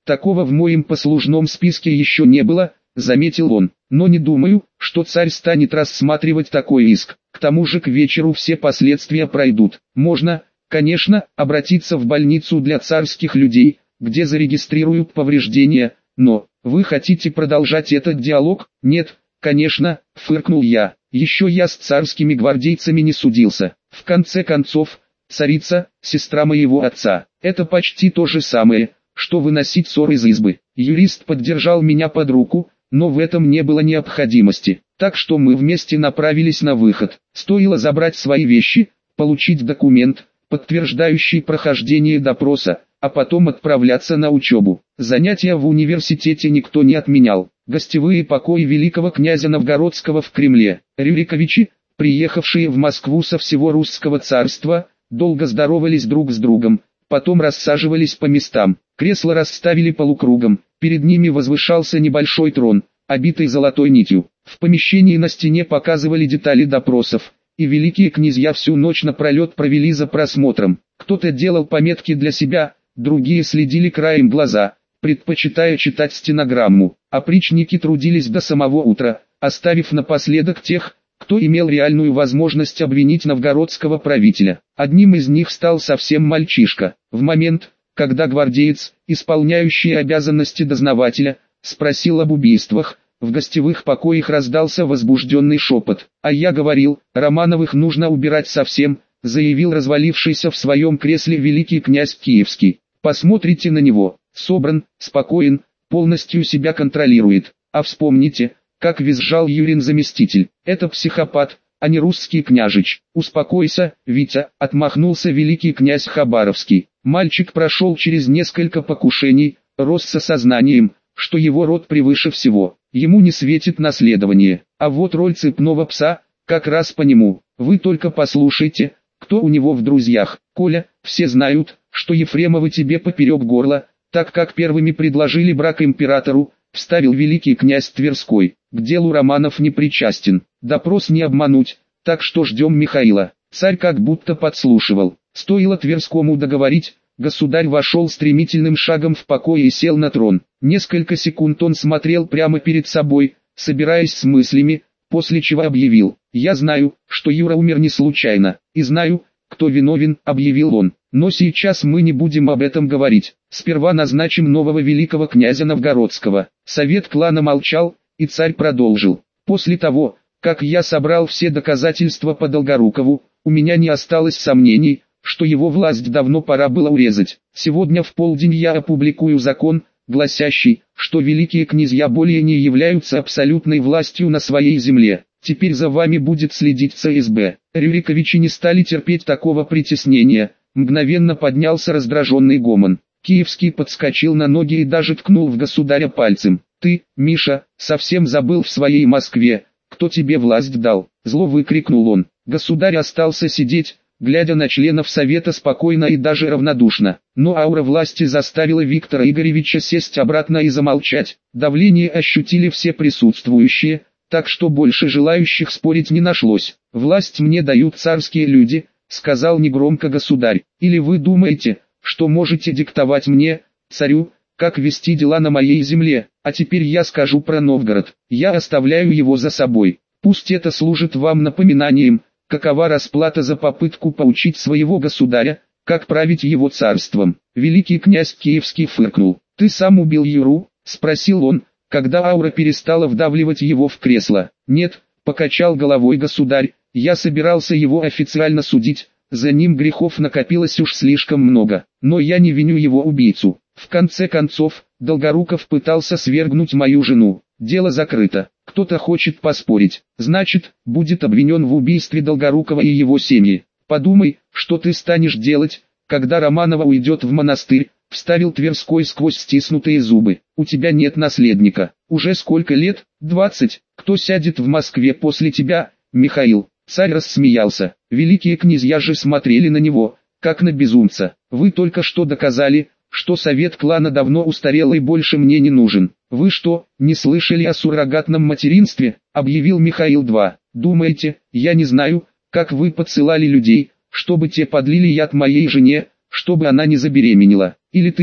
Такого в моем послужном списке еще не было, заметил он. Но не думаю, что царь станет рассматривать такой иск. К тому же к вечеру все последствия пройдут. Можно, конечно, обратиться в больницу для царских людей, где зарегистрируют повреждения, но вы хотите продолжать этот диалог? Нет, конечно, фыркнул я. Еще я с царскими гвардейцами не судился. В конце концов, царица, сестра моего отца. Это почти то же самое, что выносить ссор из избы. Юрист поддержал меня под руку, но в этом не было необходимости. Так что мы вместе направились на выход. Стоило забрать свои вещи, получить документ, подтверждающий прохождение допроса, а потом отправляться на учебу. Занятия в университете никто не отменял. Гостевые покои великого князя Новгородского в Кремле. Рюриковичи, приехавшие в Москву со всего русского царства, долго здоровались друг с другом, потом рассаживались по местам. Кресла расставили полукругом, перед ними возвышался небольшой трон, обитый золотой нитью. В помещении на стене показывали детали допросов, и великие князья всю ночь напролет провели за просмотром. Кто-то делал пометки для себя, другие следили краем глаза, предпочитая читать стенограмму. Опричники трудились до самого утра, оставив напоследок тех, кто имел реальную возможность обвинить новгородского правителя. Одним из них стал совсем мальчишка. В момент, когда гвардеец, исполняющий обязанности дознавателя, спросил об убийствах, в гостевых покоях раздался возбужденный шепот. «А я говорил, Романовых нужно убирать совсем», заявил развалившийся в своем кресле великий князь Киевский. «Посмотрите на него, собран, спокоен, полностью себя контролирует. А вспомните, как визжал Юрин заместитель. Это психопат, а не русский княжич. Успокойся, Витя», отмахнулся великий князь Хабаровский. Мальчик прошел через несколько покушений, рос с осознанием, что его род превыше всего. Ему не светит наследование. А вот роль цепного пса, как раз по нему. Вы только послушайте, кто у него в друзьях. Коля, все знают, что Ефремовы тебе поперек горла, так как первыми предложили брак императору, вставил великий князь Тверской. К делу Романов не причастен. Допрос не обмануть, так что ждем Михаила. Царь как будто подслушивал. Стоило Тверскому договорить, государь вошел стремительным шагом в покой и сел на трон. Несколько секунд он смотрел прямо перед собой, собираясь с мыслями, после чего объявил: «Я знаю, что Юра умер не случайно, и знаю, кто виновен», объявил он. «Но сейчас мы не будем об этом говорить. Сперва назначим нового великого князя Новгородского». Совет клана молчал, и царь продолжил: «После того, как я собрал все доказательства по Долгорукову, у меня не осталось сомнений, что его власть давно пора было урезать. Сегодня в полдень я опубликую закон, гласящий, что великие князья более не являются абсолютной властью на своей земле. Теперь за вами будет следить ЦСБ». Рюриковичи не стали терпеть такого притеснения, мгновенно поднялся раздраженный гомон. Киевский подскочил на ноги и даже ткнул в государя пальцем. «Ты, Миша, совсем забыл в своей Москве, кто тебе власть дал?» Зло выкрикнул он. Государь остался сидеть, глядя на членов совета спокойно и даже равнодушно. Но аура власти заставила Виктора Игоревича сесть обратно и замолчать. Давление ощутили все присутствующие, так что больше желающих спорить не нашлось. «Власть мне дают царские люди», — сказал негромко государь. «Или вы думаете, что можете диктовать мне, царю, как вести дела на моей земле? А теперь я скажу про Новгород. Я оставляю его за собой. Пусть это служит вам напоминанием, какова расплата за попытку поучить своего государя, как править его царством». Великий князь Киевский фыркнул. «Ты сам убил Юру?» — спросил он, когда аура перестала вдавливать его в кресло. «Нет», — покачал головой государь, — «я собирался его официально судить, за ним грехов накопилось уж слишком много, но я не виню его убийцу. В конце концов, Долгоруков пытался свергнуть мою жену. Дело закрыто. Кто-то хочет поспорить, значит, будет обвинен в убийстве Долгорукова и его семьи. Подумай, что ты станешь делать, когда Романова уйдет в монастырь», — вставил Тверской сквозь стиснутые зубы. «У тебя нет наследника. Уже сколько лет? Двадцать. Кто сядет в Москве после тебя, Михаил?» Царь рассмеялся. Великие князья же смотрели на него, как на безумца. «Вы только что доказали, что совет клана давно устарел и больше мне не нужен. Вы что, не слышали о суррогатном материнстве?» — объявил Михаил два. «Думаете, я не знаю, как вы подсылали людей, чтобы те подлили яд моей жене, чтобы она не забеременела? Или ты,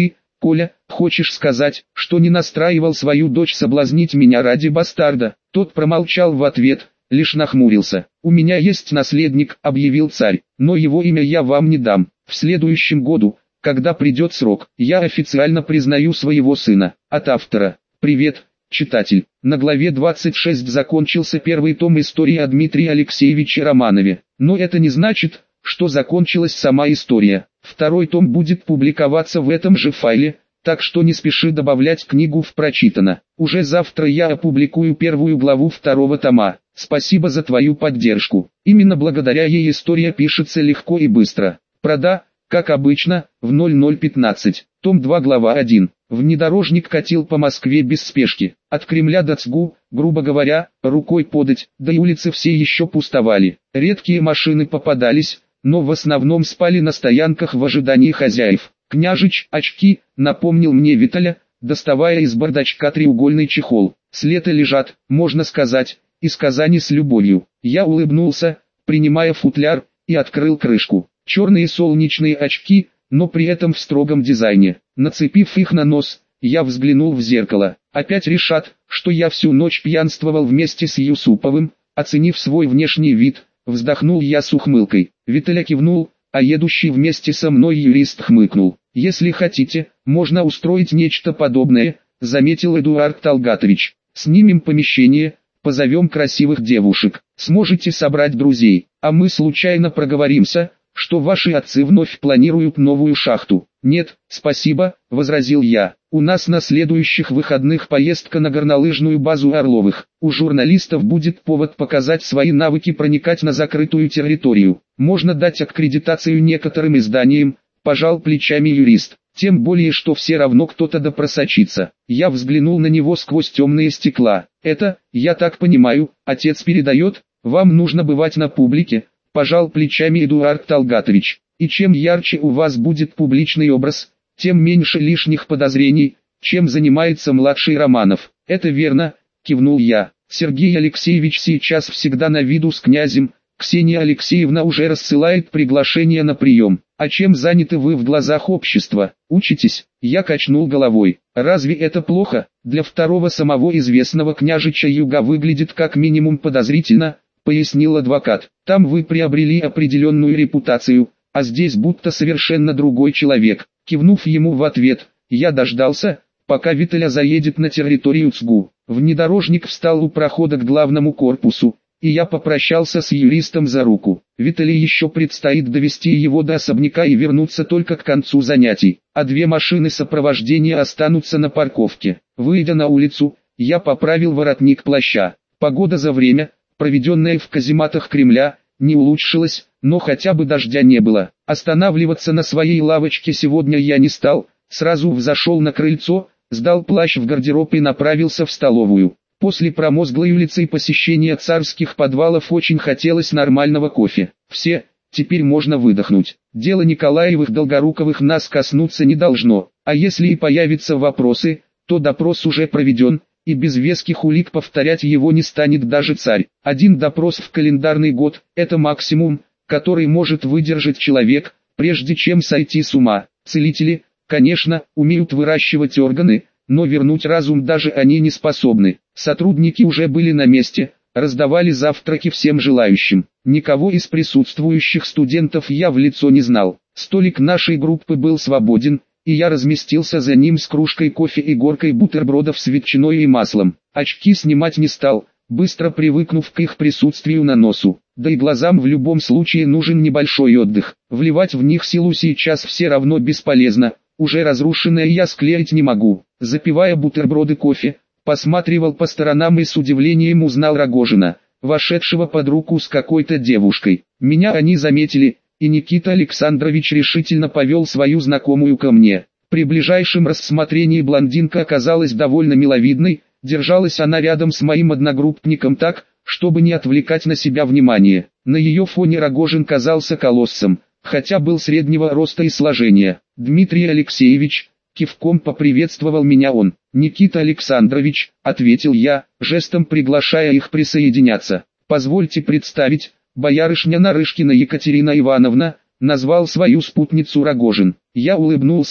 Коля, хочешь сказать, что не настраивал свою дочь соблазнить меня ради бастарда? Тот промолчал в ответ, лишь нахмурился. У меня есть наследник, объявил царь, но его имя я вам не дам. В следующем году, когда придет срок, я официально признаю своего сына. От автора. Привет, читатель. На главе двадцать шесть закончился первый том истории о Дмитрии Алексеевиче Романове. Но это не значит, что закончилась сама история. Второй том будет публиковаться в этом же файле, так что не спеши добавлять книгу в прочитано. Уже завтра я опубликую первую главу второго тома. Спасибо за твою поддержку. Именно благодаря ей история пишется легко и быстро. Прода, как обычно, в ноль ноль пятнадцать. Том два глава один. Внедорожник катил по Москве без спешки. От Кремля до ЦГУ, грубо говоря, рукой подать, да и улицы все еще пустовали. Редкие машины попадались, но в основном спали на стоянках в ожидании хозяев. «Княжич, очки», напомнил мне Виталя, доставая из бардачка треугольный чехол. «С лета лежат, можно сказать, из Казани с любовью». Я улыбнулся, принимая футляр, и открыл крышку. Черные солнечные очки, но при этом в строгом дизайне. Нацепив их на нос, я взглянул в зеркало. Опять решат, что я всю ночь пьянствовал вместе с Юсуповым. Оценив свой внешний вид, вздохнул я с ухмылкой. Виталя кивнул, а едущий вместе со мной юрист хмыкнул. «Если хотите, можно устроить нечто подобное», заметил Эдуард Талгатович. «Снимем помещение, позовем красивых девушек, сможете собрать друзей, а мы случайно проговоримся, что ваши отцы вновь планируют новую шахту». «Нет, спасибо», — возразил я. «У нас на следующих выходных поездка на горнолыжную базу Орловых. У журналистов будет повод показать свои навыки проникать на закрытую территорию. Можно дать аккредитацию некоторым изданиям», — пожал плечами юрист. «Тем более, что все равно кто-то да просочится». Я взглянул на него сквозь темные стекла. «Это, я так понимаю, отец передает, вам нужно бывать на публике», — пожал плечами Эдуард Талгатович. «И чем ярче у вас будет публичный образ, тем меньше лишних подозрений, чем занимается младший Романов». «Это верно», — кивнул я. «Сергей Алексеевич сейчас всегда на виду с князем, Ксения Алексеевна уже рассылает приглашение на прием. А чем заняты вы в глазах общества? Учитесь?» Я качнул головой. «Разве это плохо? Для второго самого известного княжича Юга выглядит как минимум подозрительно», — пояснил адвокат. «Там вы приобрели определенную репутацию, а здесь будто совершенно другой человек». Кивнув ему в ответ, я дождался, пока Виталя заедет на территорию ЦГУ. Внедорожник встал у прохода к главному корпусу, и я попрощался с юристом за руку. Виталий еще предстоит довести его до особняка и вернуться только к концу занятий, а две машины сопровождения останутся на парковке. Выйдя на улицу, я поправил воротник плаща. Погода за время, проведенное в казематах Кремля, не улучшилась, но хотя бы дождя не было. Останавливаться на своей лавочке сегодня я не стал, сразу взошел на крыльцо, сдал плащ в гардероб и направился в столовую. После промозглой улицы и посещения царских подвалов очень хотелось нормального кофе. Все, теперь можно выдохнуть. Дело Николаевых-Долгоруковых нас коснуться не должно, а если и появятся вопросы, то допрос уже проведен, и без веских улик повторять его не станет даже царь. Один допрос в календарный год – это максимум, который может выдержать человек, прежде чем сойти с ума. Целители, конечно, умеют выращивать органы, но вернуть разум даже они не способны. Сотрудники уже были на месте, раздавали завтраки всем желающим. Никого из присутствующих студентов я в лицо не знал. Столик нашей группы был свободен, и я разместился за ним с кружкой кофе и горкой бутербродов с ветчиной и маслом. Очки снимать не стал, быстро привыкнув к их присутствию на носу. Да и глазам в любом случае нужен небольшой отдых. Вливать в них силу сейчас все равно бесполезно, уже разрушенное я склеить не могу. Запивая бутерброды кофе, посматривал по сторонам и с удивлением узнал Рогожина, вошедшего под руку с какой-то девушкой. Меня они заметили, и Никита Александрович решительно повел свою знакомую ко мне. При ближайшем рассмотрении блондинка оказалась довольно миловидной, держалась она рядом с моим одногруппником так, чтобы не отвлекать на себя внимание. На ее фоне Рогожин казался колоссом, хотя был среднего роста и сложения. «Дмитрий Алексеевич», кивком поприветствовал меня он. «Никита Александрович», ответил я, жестом приглашая их присоединяться. «Позвольте представить, боярышня Нарышкина Екатерина Ивановна», назвал свою спутницу Рогожин. Я улыбнулся,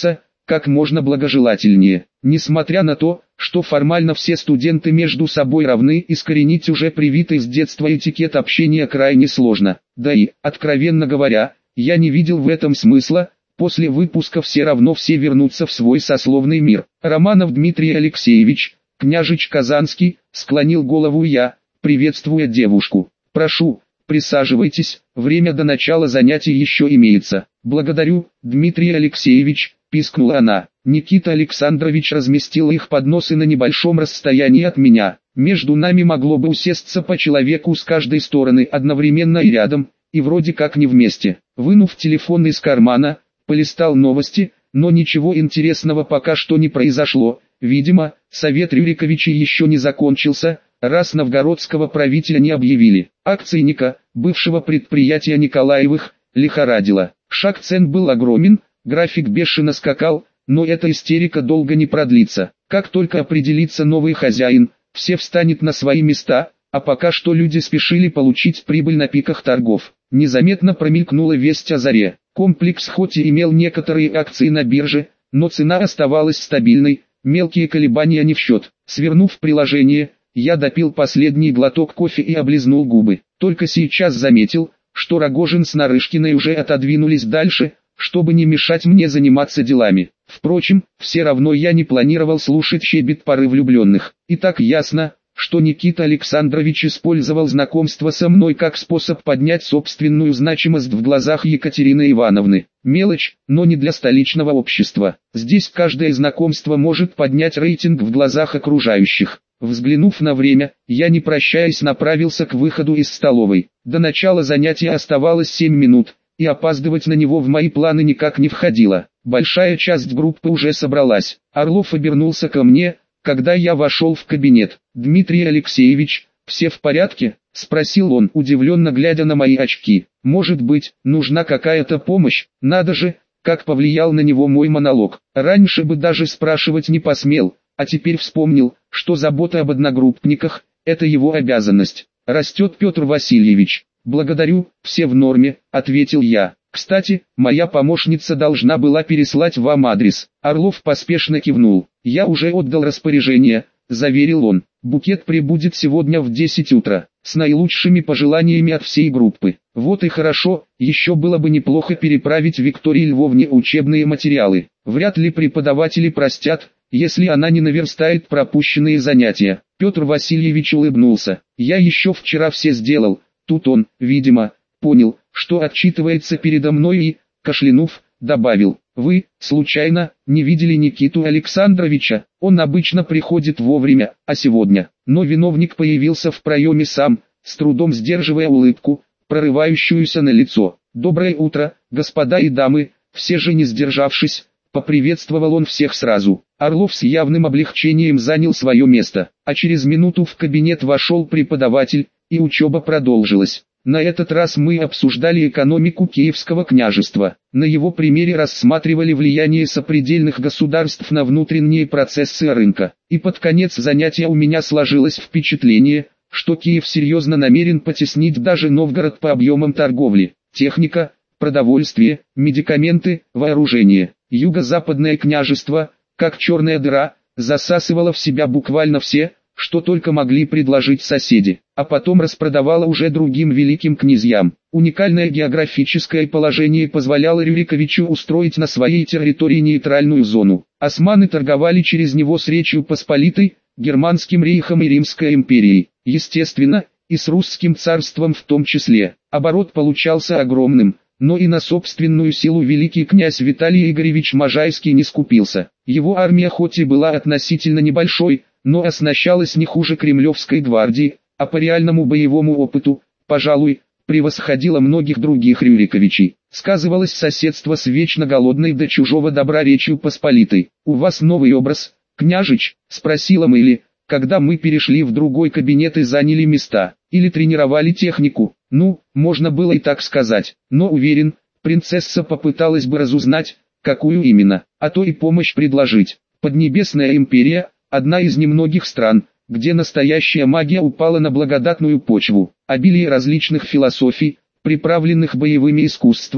как можно благожелательнее. Несмотря на то, что формально все студенты между собой равны, искоренить уже привитый с детства этикет общения крайне сложно. Да и, откровенно говоря, я не видел в этом смысла. После выпуска все равно все вернутся в свой сословный мир. Романов Дмитрий Алексеевич, княжич Казанский, склонил голову я, приветствуя девушку. Прошу, присаживайтесь, время до начала занятий еще имеется. Благодарю, Дмитрий Алексеевич, пискнула она. Никита Александрович разместил их подносы на небольшом расстоянии от меня. Между нами могло бы усесться по человеку с каждой стороны одновременно и рядом, и вроде как не вместе. Вынув телефон из кармана, полистал новости, но ничего интересного пока что не произошло. Видимо, совет Рюриковичей еще не закончился, раз новгородского правителя не объявили. Акцийника, бывшего предприятия Николаевых, лихорадило. Шаг цен был огромен, график бешено скакал, но эта истерика долго не продлится. Как только определится новый хозяин, все встанет на свои места, а пока что люди спешили получить прибыль на пиках торгов. Незаметно промелькнула весть о заре. Комплекс хоть и имел некоторые акции на бирже, но цена оставалась стабильной, мелкие колебания не в счет. Свернув приложение, я допил последний глоток кофе и облизнул губы. Только сейчас заметил, что Рогожин с Нарышкиной уже отодвинулись дальше, чтобы не мешать мне заниматься делами. Впрочем, все равно я не планировал слушать щебет пары влюбленных. И так ясно, что Никита Александрович использовал знакомство со мной как способ поднять собственную значимость в глазах Екатерины Ивановны. Мелочь, но не для столичного общества. Здесь каждое знакомство может поднять рейтинг в глазах окружающих. Взглянув на время, я не прощаясь направился к выходу из столовой. До начала занятия оставалось семь минут, и опаздывать на него в мои планы никак не входило. Большая часть группы уже собралась. Орлов обернулся ко мне, когда я вошел в кабинет. «Дмитрий Алексеевич, все в порядке?» – спросил он, удивленно глядя на мои очки. «Может быть, нужна какая-то помощь? Надо же, как повлиял на него мой монолог. Раньше бы даже спрашивать не посмел, а теперь вспомнил, что забота об одногруппниках – это его обязанность. Растет Петр Васильевич». «Благодарю, все в норме», – ответил я. «Кстати, моя помощница должна была переслать вам адрес». Орлов поспешно кивнул. «Я уже отдал распоряжение», – заверил он. «Букет прибудет сегодня в десять утра, с наилучшими пожеланиями от всей группы». Вот и хорошо, еще было бы неплохо переправить Виктории Львовне учебные материалы. Вряд ли преподаватели простят, если она не наверстает пропущенные занятия. Петр Васильевич улыбнулся. «Я еще вчера все сделал». Тут он, видимо, понял, что отчитывается передо мной и, кашлянув, добавил: «Вы, случайно, не видели Никиту Александровича? Он обычно приходит вовремя, а сегодня...» Но виновник появился в проеме сам, с трудом сдерживая улыбку, прорывающуюся на лицо. «Доброе утро, господа и дамы», все же не сдержавшись, поприветствовал он всех сразу. Орлов с явным облегчением занял свое место, а через минуту в кабинет вошел преподаватель, и учеба продолжилась. На этот раз мы обсуждали экономику Киевского княжества. На его примере рассматривали влияние сопредельных государств на внутренние процессы рынка. И под конец занятия у меня сложилось впечатление, что Киев серьезно намерен потеснить даже Новгород по объемам торговли. Техника, продовольствие, медикаменты, вооружение. Юго-западное княжество, как черная дыра, засасывало в себя буквально все, что только могли предложить соседи, а потом распродавала уже другим великим князьям. Уникальное географическое положение позволяло Рюриковичу устроить на своей территории нейтральную зону. Османы торговали через него с Речью Посполитой, Германским рейхом и Римской империей, естественно, и с русским царством в том числе. Оборот получался огромным, но и на собственную силу великий князь Виталий Игоревич Можайский не скупился. Его армия хоть и была относительно небольшой, но оснащалась не хуже Кремлевской гвардии, а по реальному боевому опыту, пожалуй, превосходила многих других Рюриковичей. Сказывалось соседство с вечно голодной до чужого добра Речью Посполитой. «У вас новый образ, княжич?» – спросила Мэйли, когда мы перешли в другой кабинет и заняли места. «Или тренировали технику?» Ну, можно было и так сказать, но уверен, принцесса попыталась бы разузнать, какую именно, а то и помощь предложить. Поднебесная империя – одна из немногих стран, где настоящая магия упала на благодатную почву. Обилие различных философий, приправленных боевыми искусствами,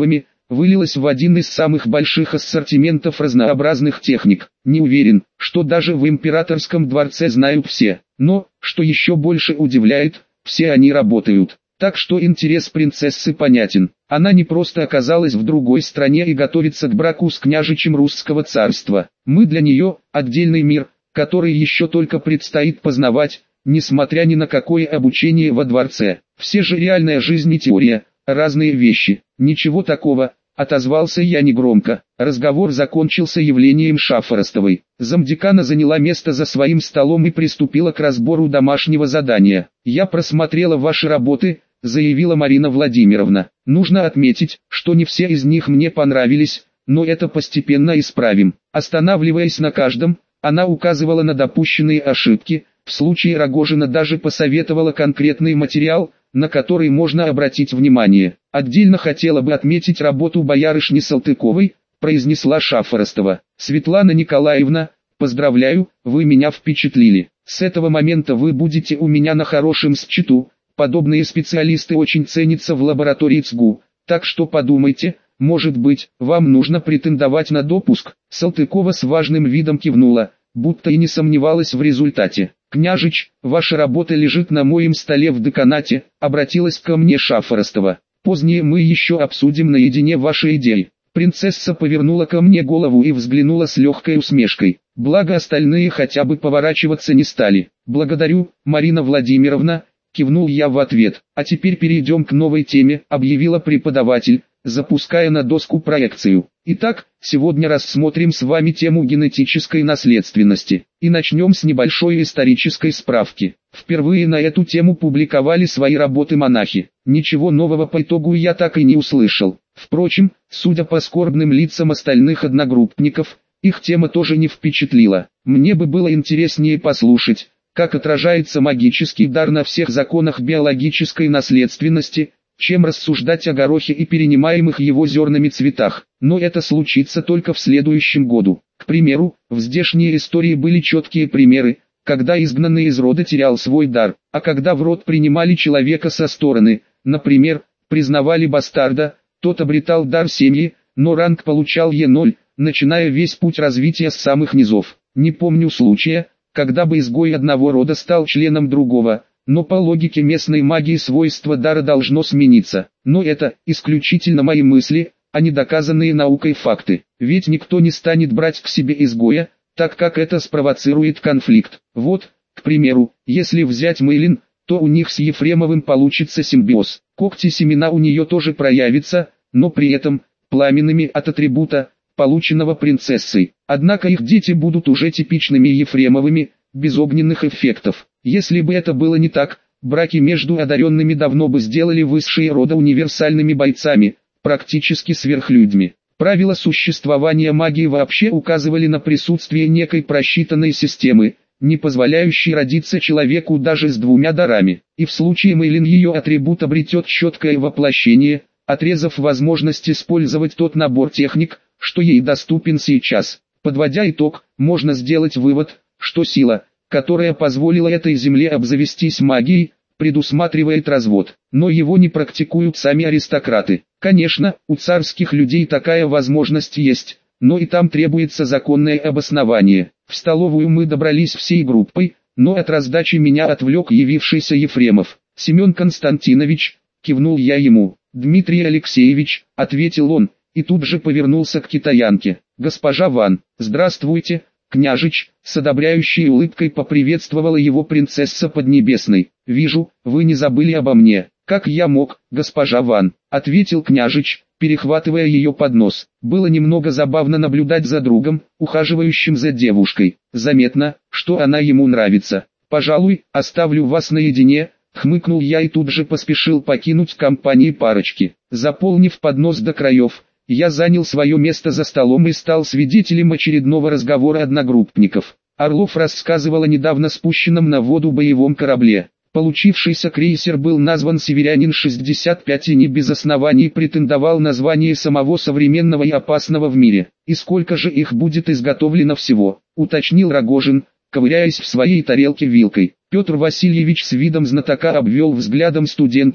вылилось в один из самых больших ассортиментов разнообразных техник. Не уверен, что даже в императорском дворце знают все, но, что еще больше удивляет, все они работают. Так что интерес принцессы понятен. Она не просто оказалась в другой стране и готовится к браку с княжичем русского царства. Мы для нее – отдельный мир, который еще только предстоит познавать, несмотря ни на какое обучение во дворце. Все же реальная жизнь и теория – разные вещи. Ничего такого, отозвался я негромко. Разговор закончился явлением Шафоростовой. Замдекана заняла место за своим столом и приступила к разбору домашнего задания. «Я просмотрела ваши работы», — заявила Марина Владимировна. «Нужно отметить, что не все из них мне понравились, но это постепенно исправим». Останавливаясь на каждом, она указывала на допущенные ошибки. В случае Рогожина даже посоветовала конкретный материал, на который можно обратить внимание. «Отдельно хотела бы отметить работу боярышни Салтыковой», — произнесла Шафоростова. «Светлана Николаевна, поздравляю, вы меня впечатлили. С этого момента вы будете у меня на хорошем счету. Подобные специалисты очень ценятся в лаборатории ЦГУ, так что подумайте, может быть, вам нужно претендовать на допуск». Салтыкова с важным видом кивнула, будто и не сомневалась в результате. «Княжич, ваша работа лежит на моем столе в деканате», — обратилась ко мне Шафоростова. «Позднее мы еще обсудим наедине ваши идеи». Принцесса повернула ко мне голову и взглянула с легкой усмешкой. Благо остальные хотя бы поворачиваться не стали. «Благодарю, Марина Владимировна», — кивнул я в ответ. «А теперь перейдем к новой теме», — объявила преподаватель, запуская на доску проекцию. «Итак, сегодня рассмотрим с вами тему генетической наследственности. И начнем с небольшой исторической справки. Впервые на эту тему публиковали свои работы монахи. Ничего нового по итогу я так и не услышал. Впрочем, судя по скорбным лицам остальных одногруппников, их тема тоже не впечатлила. Мне бы было интереснее послушать, как отражается магический дар на всех законах биологической наследственности, чем рассуждать о горохе и перенимаемых его зернами цветах. Но это случится только в следующем году. К примеру, в здешней истории были четкие примеры, когда изгнанный из рода терял свой дар, а когда в род принимали человека со стороны, например, признавали бастарда, тот обретал дар семьи, но ранг получал Е ноль, начиная весь путь развития с самых низов. Не помню случая, когда бы изгой одного рода стал членом другого, но по логике местной магии свойство дара должно смениться. Но это исключительно мои мысли, а не доказанные наукой факты. Ведь никто не станет брать к себе изгоя, так как это спровоцирует конфликт. Вот, к примеру, если взять Мэйлин, то у них с Ефремовым получится симбиоз. Когти семена у нее тоже проявятся, но при этом пламенными от атрибута, полученного принцессой. Однако их дети будут уже типичными Ефремовыми, без огненных эффектов. Если бы это было не так, браки между одаренными давно бы сделали высшие рода универсальными бойцами, практически сверхлюдьми. Правила существования магии вообще указывали на присутствие некой просчитанной системы, не позволяющей родиться человеку даже с двумя дарами. И в случае Мэйлин ее атрибут обретет четкое воплощение, отрезав возможность использовать тот набор техник, что ей доступен сейчас. Подводя итог, можно сделать вывод, что сила, которая позволила этой земле обзавестись магией, предусматривает развод, но его не практикуют сами аристократы. Конечно, у царских людей такая возможность есть, но и там требуется законное обоснование. В столовую мы добрались всей группой, но от раздачи меня отвлек явившийся Ефремов. «Семен Константинович», — кивнул я ему. «Дмитрий Алексеевич», — ответил он, и тут же повернулся к китаянке. «Госпожа Ван, здравствуйте». «Княжич», с одобряющей улыбкой поприветствовала его принцесса Поднебесной. «Вижу, вы не забыли обо мне». «Как я мог, госпожа Ван», — ответил княжич, перехватывая ее поднос. Было немного забавно наблюдать за другом, ухаживающим за девушкой. Заметно, что она ему нравится. «Пожалуй, оставлю вас наедине», — хмыкнул я и тут же поспешил покинуть компанию парочки. Заполнив поднос до краев, я занял свое место за столом и стал свидетелем очередного разговора одногруппников. Орлов рассказывал о недавно спущенном на воду боевом корабле. Получившийся крейсер был назван «Северянин шестьдесят пять» и не без оснований претендовал на звание самого современного и опасного в мире. «И сколько же их будет изготовлено всего?» — уточнил Рогожин, ковыряясь в своей тарелке вилкой. Петр Васильевич с видом знатока обвел взглядом студентов,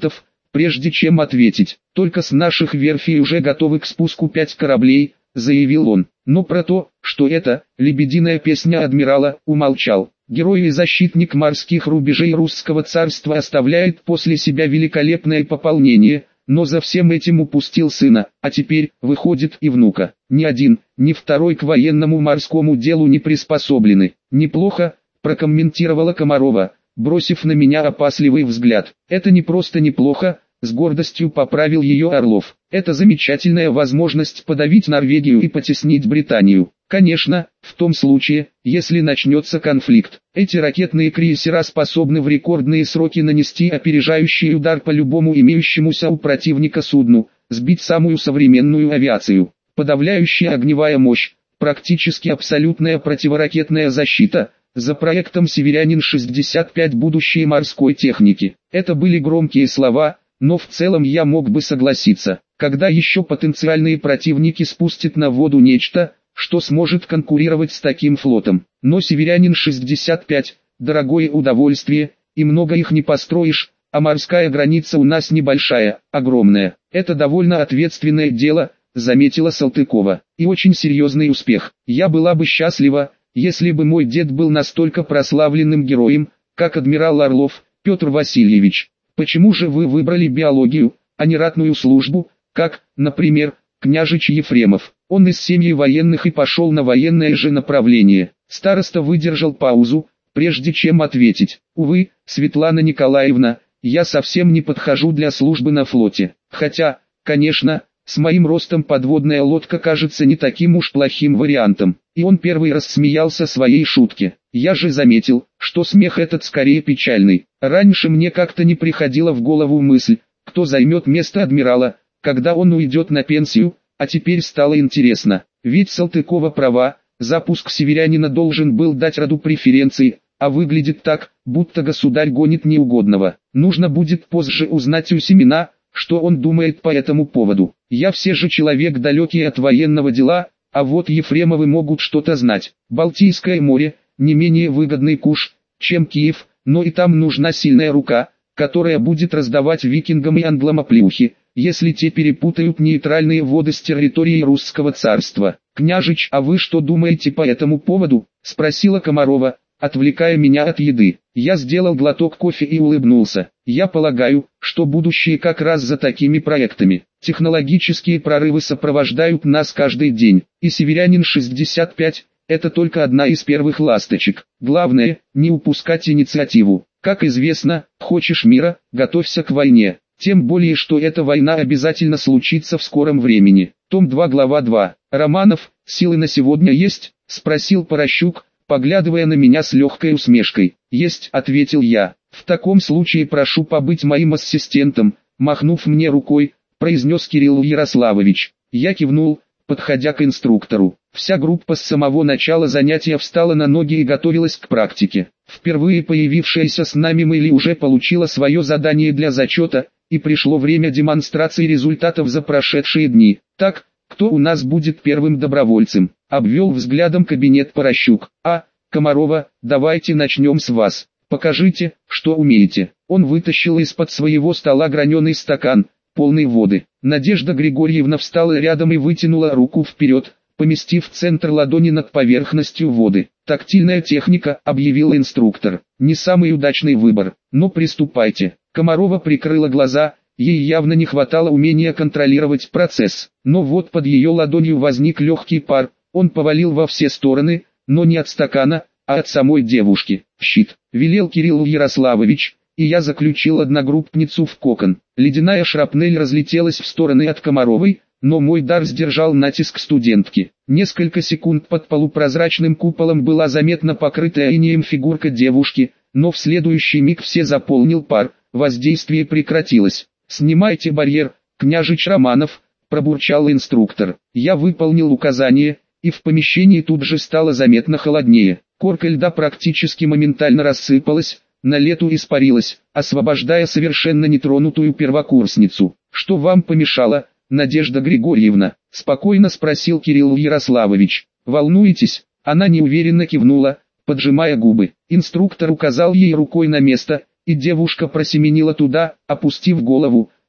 прежде чем ответить. «Только с наших верфей уже готовы к спуску пять кораблей», — заявил он. Но про то, что это «Лебединая песня адмирала», умолчал. Герой и защитник морских рубежей русского царства оставляет после себя великолепное пополнение, но за всем этим упустил сына, а теперь, выходит, и внука. Ни один, ни второй к военному морскому делу не приспособлены. «Неплохо», — прокомментировала Комарова, бросив на меня опасливый взгляд. «Это не просто неплохо», — с гордостью поправил ее Орлов. «Это замечательная возможность подавить Норвегию и потеснить Британию. Конечно, в том случае, если начнется конфликт. Эти ракетные крейсера способны в рекордные сроки нанести опережающий удар по любому имеющемуся у противника судну, сбить самую современную авиацию. Подавляющая огневая мощь, практически абсолютная противоракетная защита, за проектом «Северянин-шестьдесят пять» будущей морской техники». Это были громкие слова, но в целом я мог бы согласиться. Когда еще потенциальные противники спустят на воду нечто, что сможет конкурировать с таким флотом? Но «Северянин-шестьдесят пять» – дорогое удовольствие, и много их не построишь, а морская граница у нас небольшая, огромная. Это довольно ответственное дело, заметила Салтыкова, и очень серьезный успех. Я была бы счастлива, если бы мой дед был настолько прославленным героем, как адмирал Орлов, Петр Васильевич. Почему же вы выбрали биологию, а не ратную службу, как, например, княжич Ефремов? Он из семьи военных и пошел на военное же направление. Староста выдержал паузу, прежде чем ответить. Увы, Светлана Николаевна, я совсем не подхожу для службы на флоте. Хотя, конечно, с моим ростом подводная лодка кажется не таким уж плохим вариантом. И он первый рассмеялся своей шутке. Я же заметил, что смех этот скорее печальный. Раньше мне как-то не приходила в голову мысль, кто займет место адмирала, когда он уйдет на пенсию, а теперь стало интересно. Ведь Салтыкова права, запуск «Северянина» должен был дать роду преференции, а выглядит так, будто государь гонит неугодного. Нужно будет позже узнать у Семена, что он думает по этому поводу. Я все же человек далекий от военного дела, а вот Ефремовы могут что-то знать. Балтийское море – не менее выгодный куш, чем Киев, но и там нужна сильная рука, которая будет раздавать викингам и англам оплеухи, если те перепутают нейтральные воды с территорией русского царства. «Княжич, а вы что думаете по этому поводу?» – спросила Комарова, отвлекая меня от еды. Я сделал глоток кофе и улыбнулся. Я полагаю, что будущее как раз за такими проектами. Технологические прорывы сопровождают нас каждый день, и «Северянин-шестьдесят пять» – это только одна из первых ласточек. Главное, не упускать инициативу. Как известно, хочешь мира, готовься к войне. Тем более, что эта война обязательно случится в скором времени. Том два, глава два. Романов, силы на сегодня есть? Спросил Порощук, поглядывая на меня с легкой усмешкой. Есть, ответил я. В таком случае прошу побыть моим ассистентом, махнув мне рукой, произнес Кирилл Ярославович. Я кивнул, подходя к инструктору. Вся группа с самого начала занятия встала на ноги и готовилась к практике. Впервые появившаяся с нами Мэйли уже получила свое задание для зачета, и пришло время демонстрации результатов за прошедшие дни. Так, кто у нас будет первым добровольцем? Обвел взглядом кабинет Порощук. А, Комарова, давайте начнем с вас. Покажите, что умеете. Он вытащил из-под своего стола граненый стакан, полный воды. Надежда Григорьевна встала рядом и вытянула руку вперед, поместив центр ладони над поверхностью воды. «Тактильная техника», — объявил инструктор. «Не самый удачный выбор, но приступайте». Комарова прикрыла глаза, ей явно не хватало умения контролировать процесс. Но вот под ее ладонью возник легкий пар, он повалил во все стороны, но не от стакана, а от самой девушки. «Щит», — велел Кирилл Ярославович, и я заключил одногруппницу в кокон. Ледяная шрапнель разлетелась в стороны от Комаровой, но мой дар сдержал натиск студентки. Несколько секунд под полупрозрачным куполом была заметно покрытая инеем фигурка девушки, но в следующий миг все заполнил пар, воздействие прекратилось. «Снимайте барьер, княжич Романов», – пробурчал инструктор. Я выполнил указание, и в помещении тут же стало заметно холоднее. Корка льда практически моментально рассыпалась, на лету испарилась, освобождая совершенно нетронутую первокурсницу. «Что вам помешало, Надежда Григорьевна?» – спокойно спросил Кирилл Ярославович. «Волнуетесь?» Она неуверенно кивнула, поджимая губы. Инструктор указал ей рукой на место, и девушка просеменила туда, опустив голову,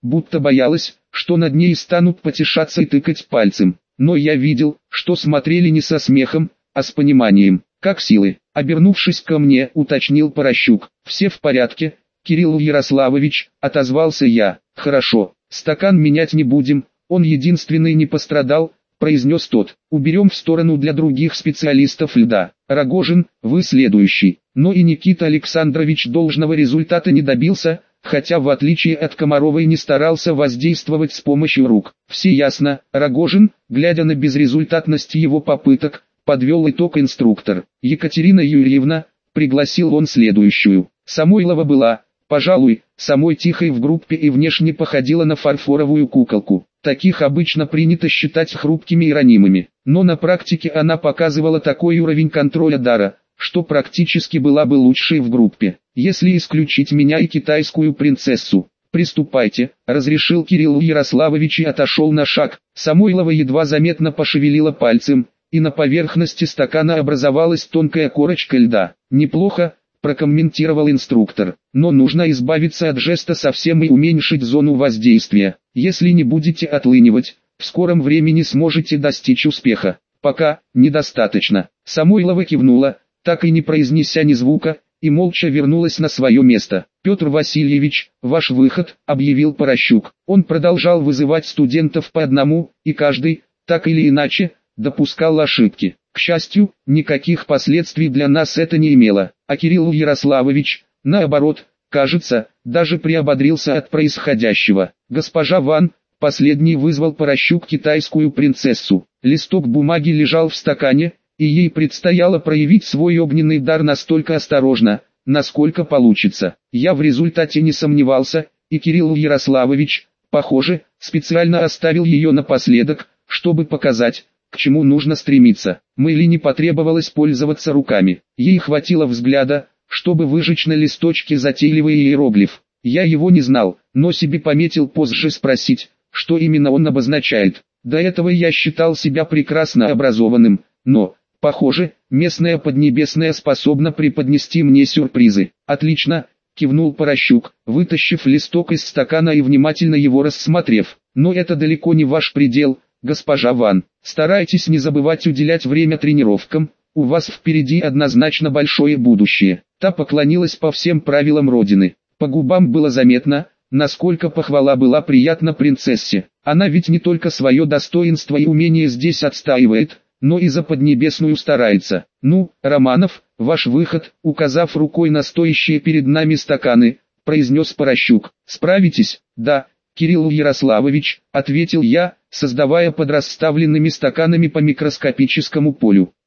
будто боялась, что над ней станут потешаться и тыкать пальцем. Но я видел, что смотрели не со смехом, а с пониманием, как силы. Обернувшись ко мне, уточнил Порощук. «Все в порядке, Кирилл Ярославович», — отозвался я. «Хорошо, стакан менять не будем, он единственный не пострадал», — произнес тот. «Уберем в сторону для других специалистов льда. Рогожин, вы следующий». Но и Никита Александрович должного результата не добился, хотя в отличие от Комаровой не старался воздействовать с помощью рук. «Все ясно», — Рогожин, глядя на безрезультатность его попыток, подвел итог инструктор. «Екатерина Юрьевна», — пригласил он следующую. Самойлова была, пожалуй, самой тихой в группе и внешне походила на фарфоровую куколку. Таких обычно принято считать хрупкими и ранимыми. Но на практике она показывала такой уровень контроля дара, что практически была бы лучшей в группе. «Если исключить меня и китайскую принцессу, приступайте», — разрешил Кирилл Ярославович и отошел на шаг. Самойлова едва заметно пошевелила пальцем, и на поверхности стакана образовалась тонкая корочка льда. «Неплохо», — прокомментировал инструктор, «но нужно избавиться от жеста совсем и уменьшить зону воздействия. Если не будете отлынивать, в скором времени сможете достичь успеха. Пока, недостаточно». Самойлова кивнула, так и не произнеся ни звука, и молча вернулась на свое место. «Петр Васильевич, ваш выход», — объявил Порощук. Он продолжал вызывать студентов по одному, и каждый, так или иначе, допускал ошибки. К счастью, никаких последствий для нас это не имело, а Кирилл Ярославович, наоборот, кажется, даже приободрился от происходящего. «Госпожа Ван», — последний вызвал Порощук китайскую принцессу. Листок бумаги лежал в стакане, и ей предстояло проявить свой огненный дар настолько осторожно, насколько получится. Я в результате не сомневался, и Кирилл Ярославович, похоже, специально оставил ее напоследок, чтобы показать, к чему нужно стремиться. Мэйли не потребовалось пользоваться руками. Ей хватило взгляда, чтобы выжечь на листочке затейливый иероглиф. Я его не знал, но себе пометил позже спросить, что именно он обозначает. До этого я считал себя прекрасно образованным, но, похоже, местная Поднебесная способна преподнести мне сюрпризы. «Отлично», — кивнул Порощук, вытащив листок из стакана и внимательно его рассмотрев. «Но это далеко не ваш предел, госпожа Ван. Старайтесь не забывать уделять время тренировкам, у вас впереди однозначно большое будущее». Та поклонилась по всем правилам родины. По губам было заметно, насколько похвала была приятна принцессе. Она ведь не только свое достоинство и умение здесь отстаивает, но и за Поднебесную старается. «Ну, Романов, ваш выход», — указав рукой на стоящие перед нами стаканы, произнес Порощук. «Справитесь?» «Да, Кирилл Ярославович», — ответил я, создавая под расставленными стаканами по микроскопическому полю.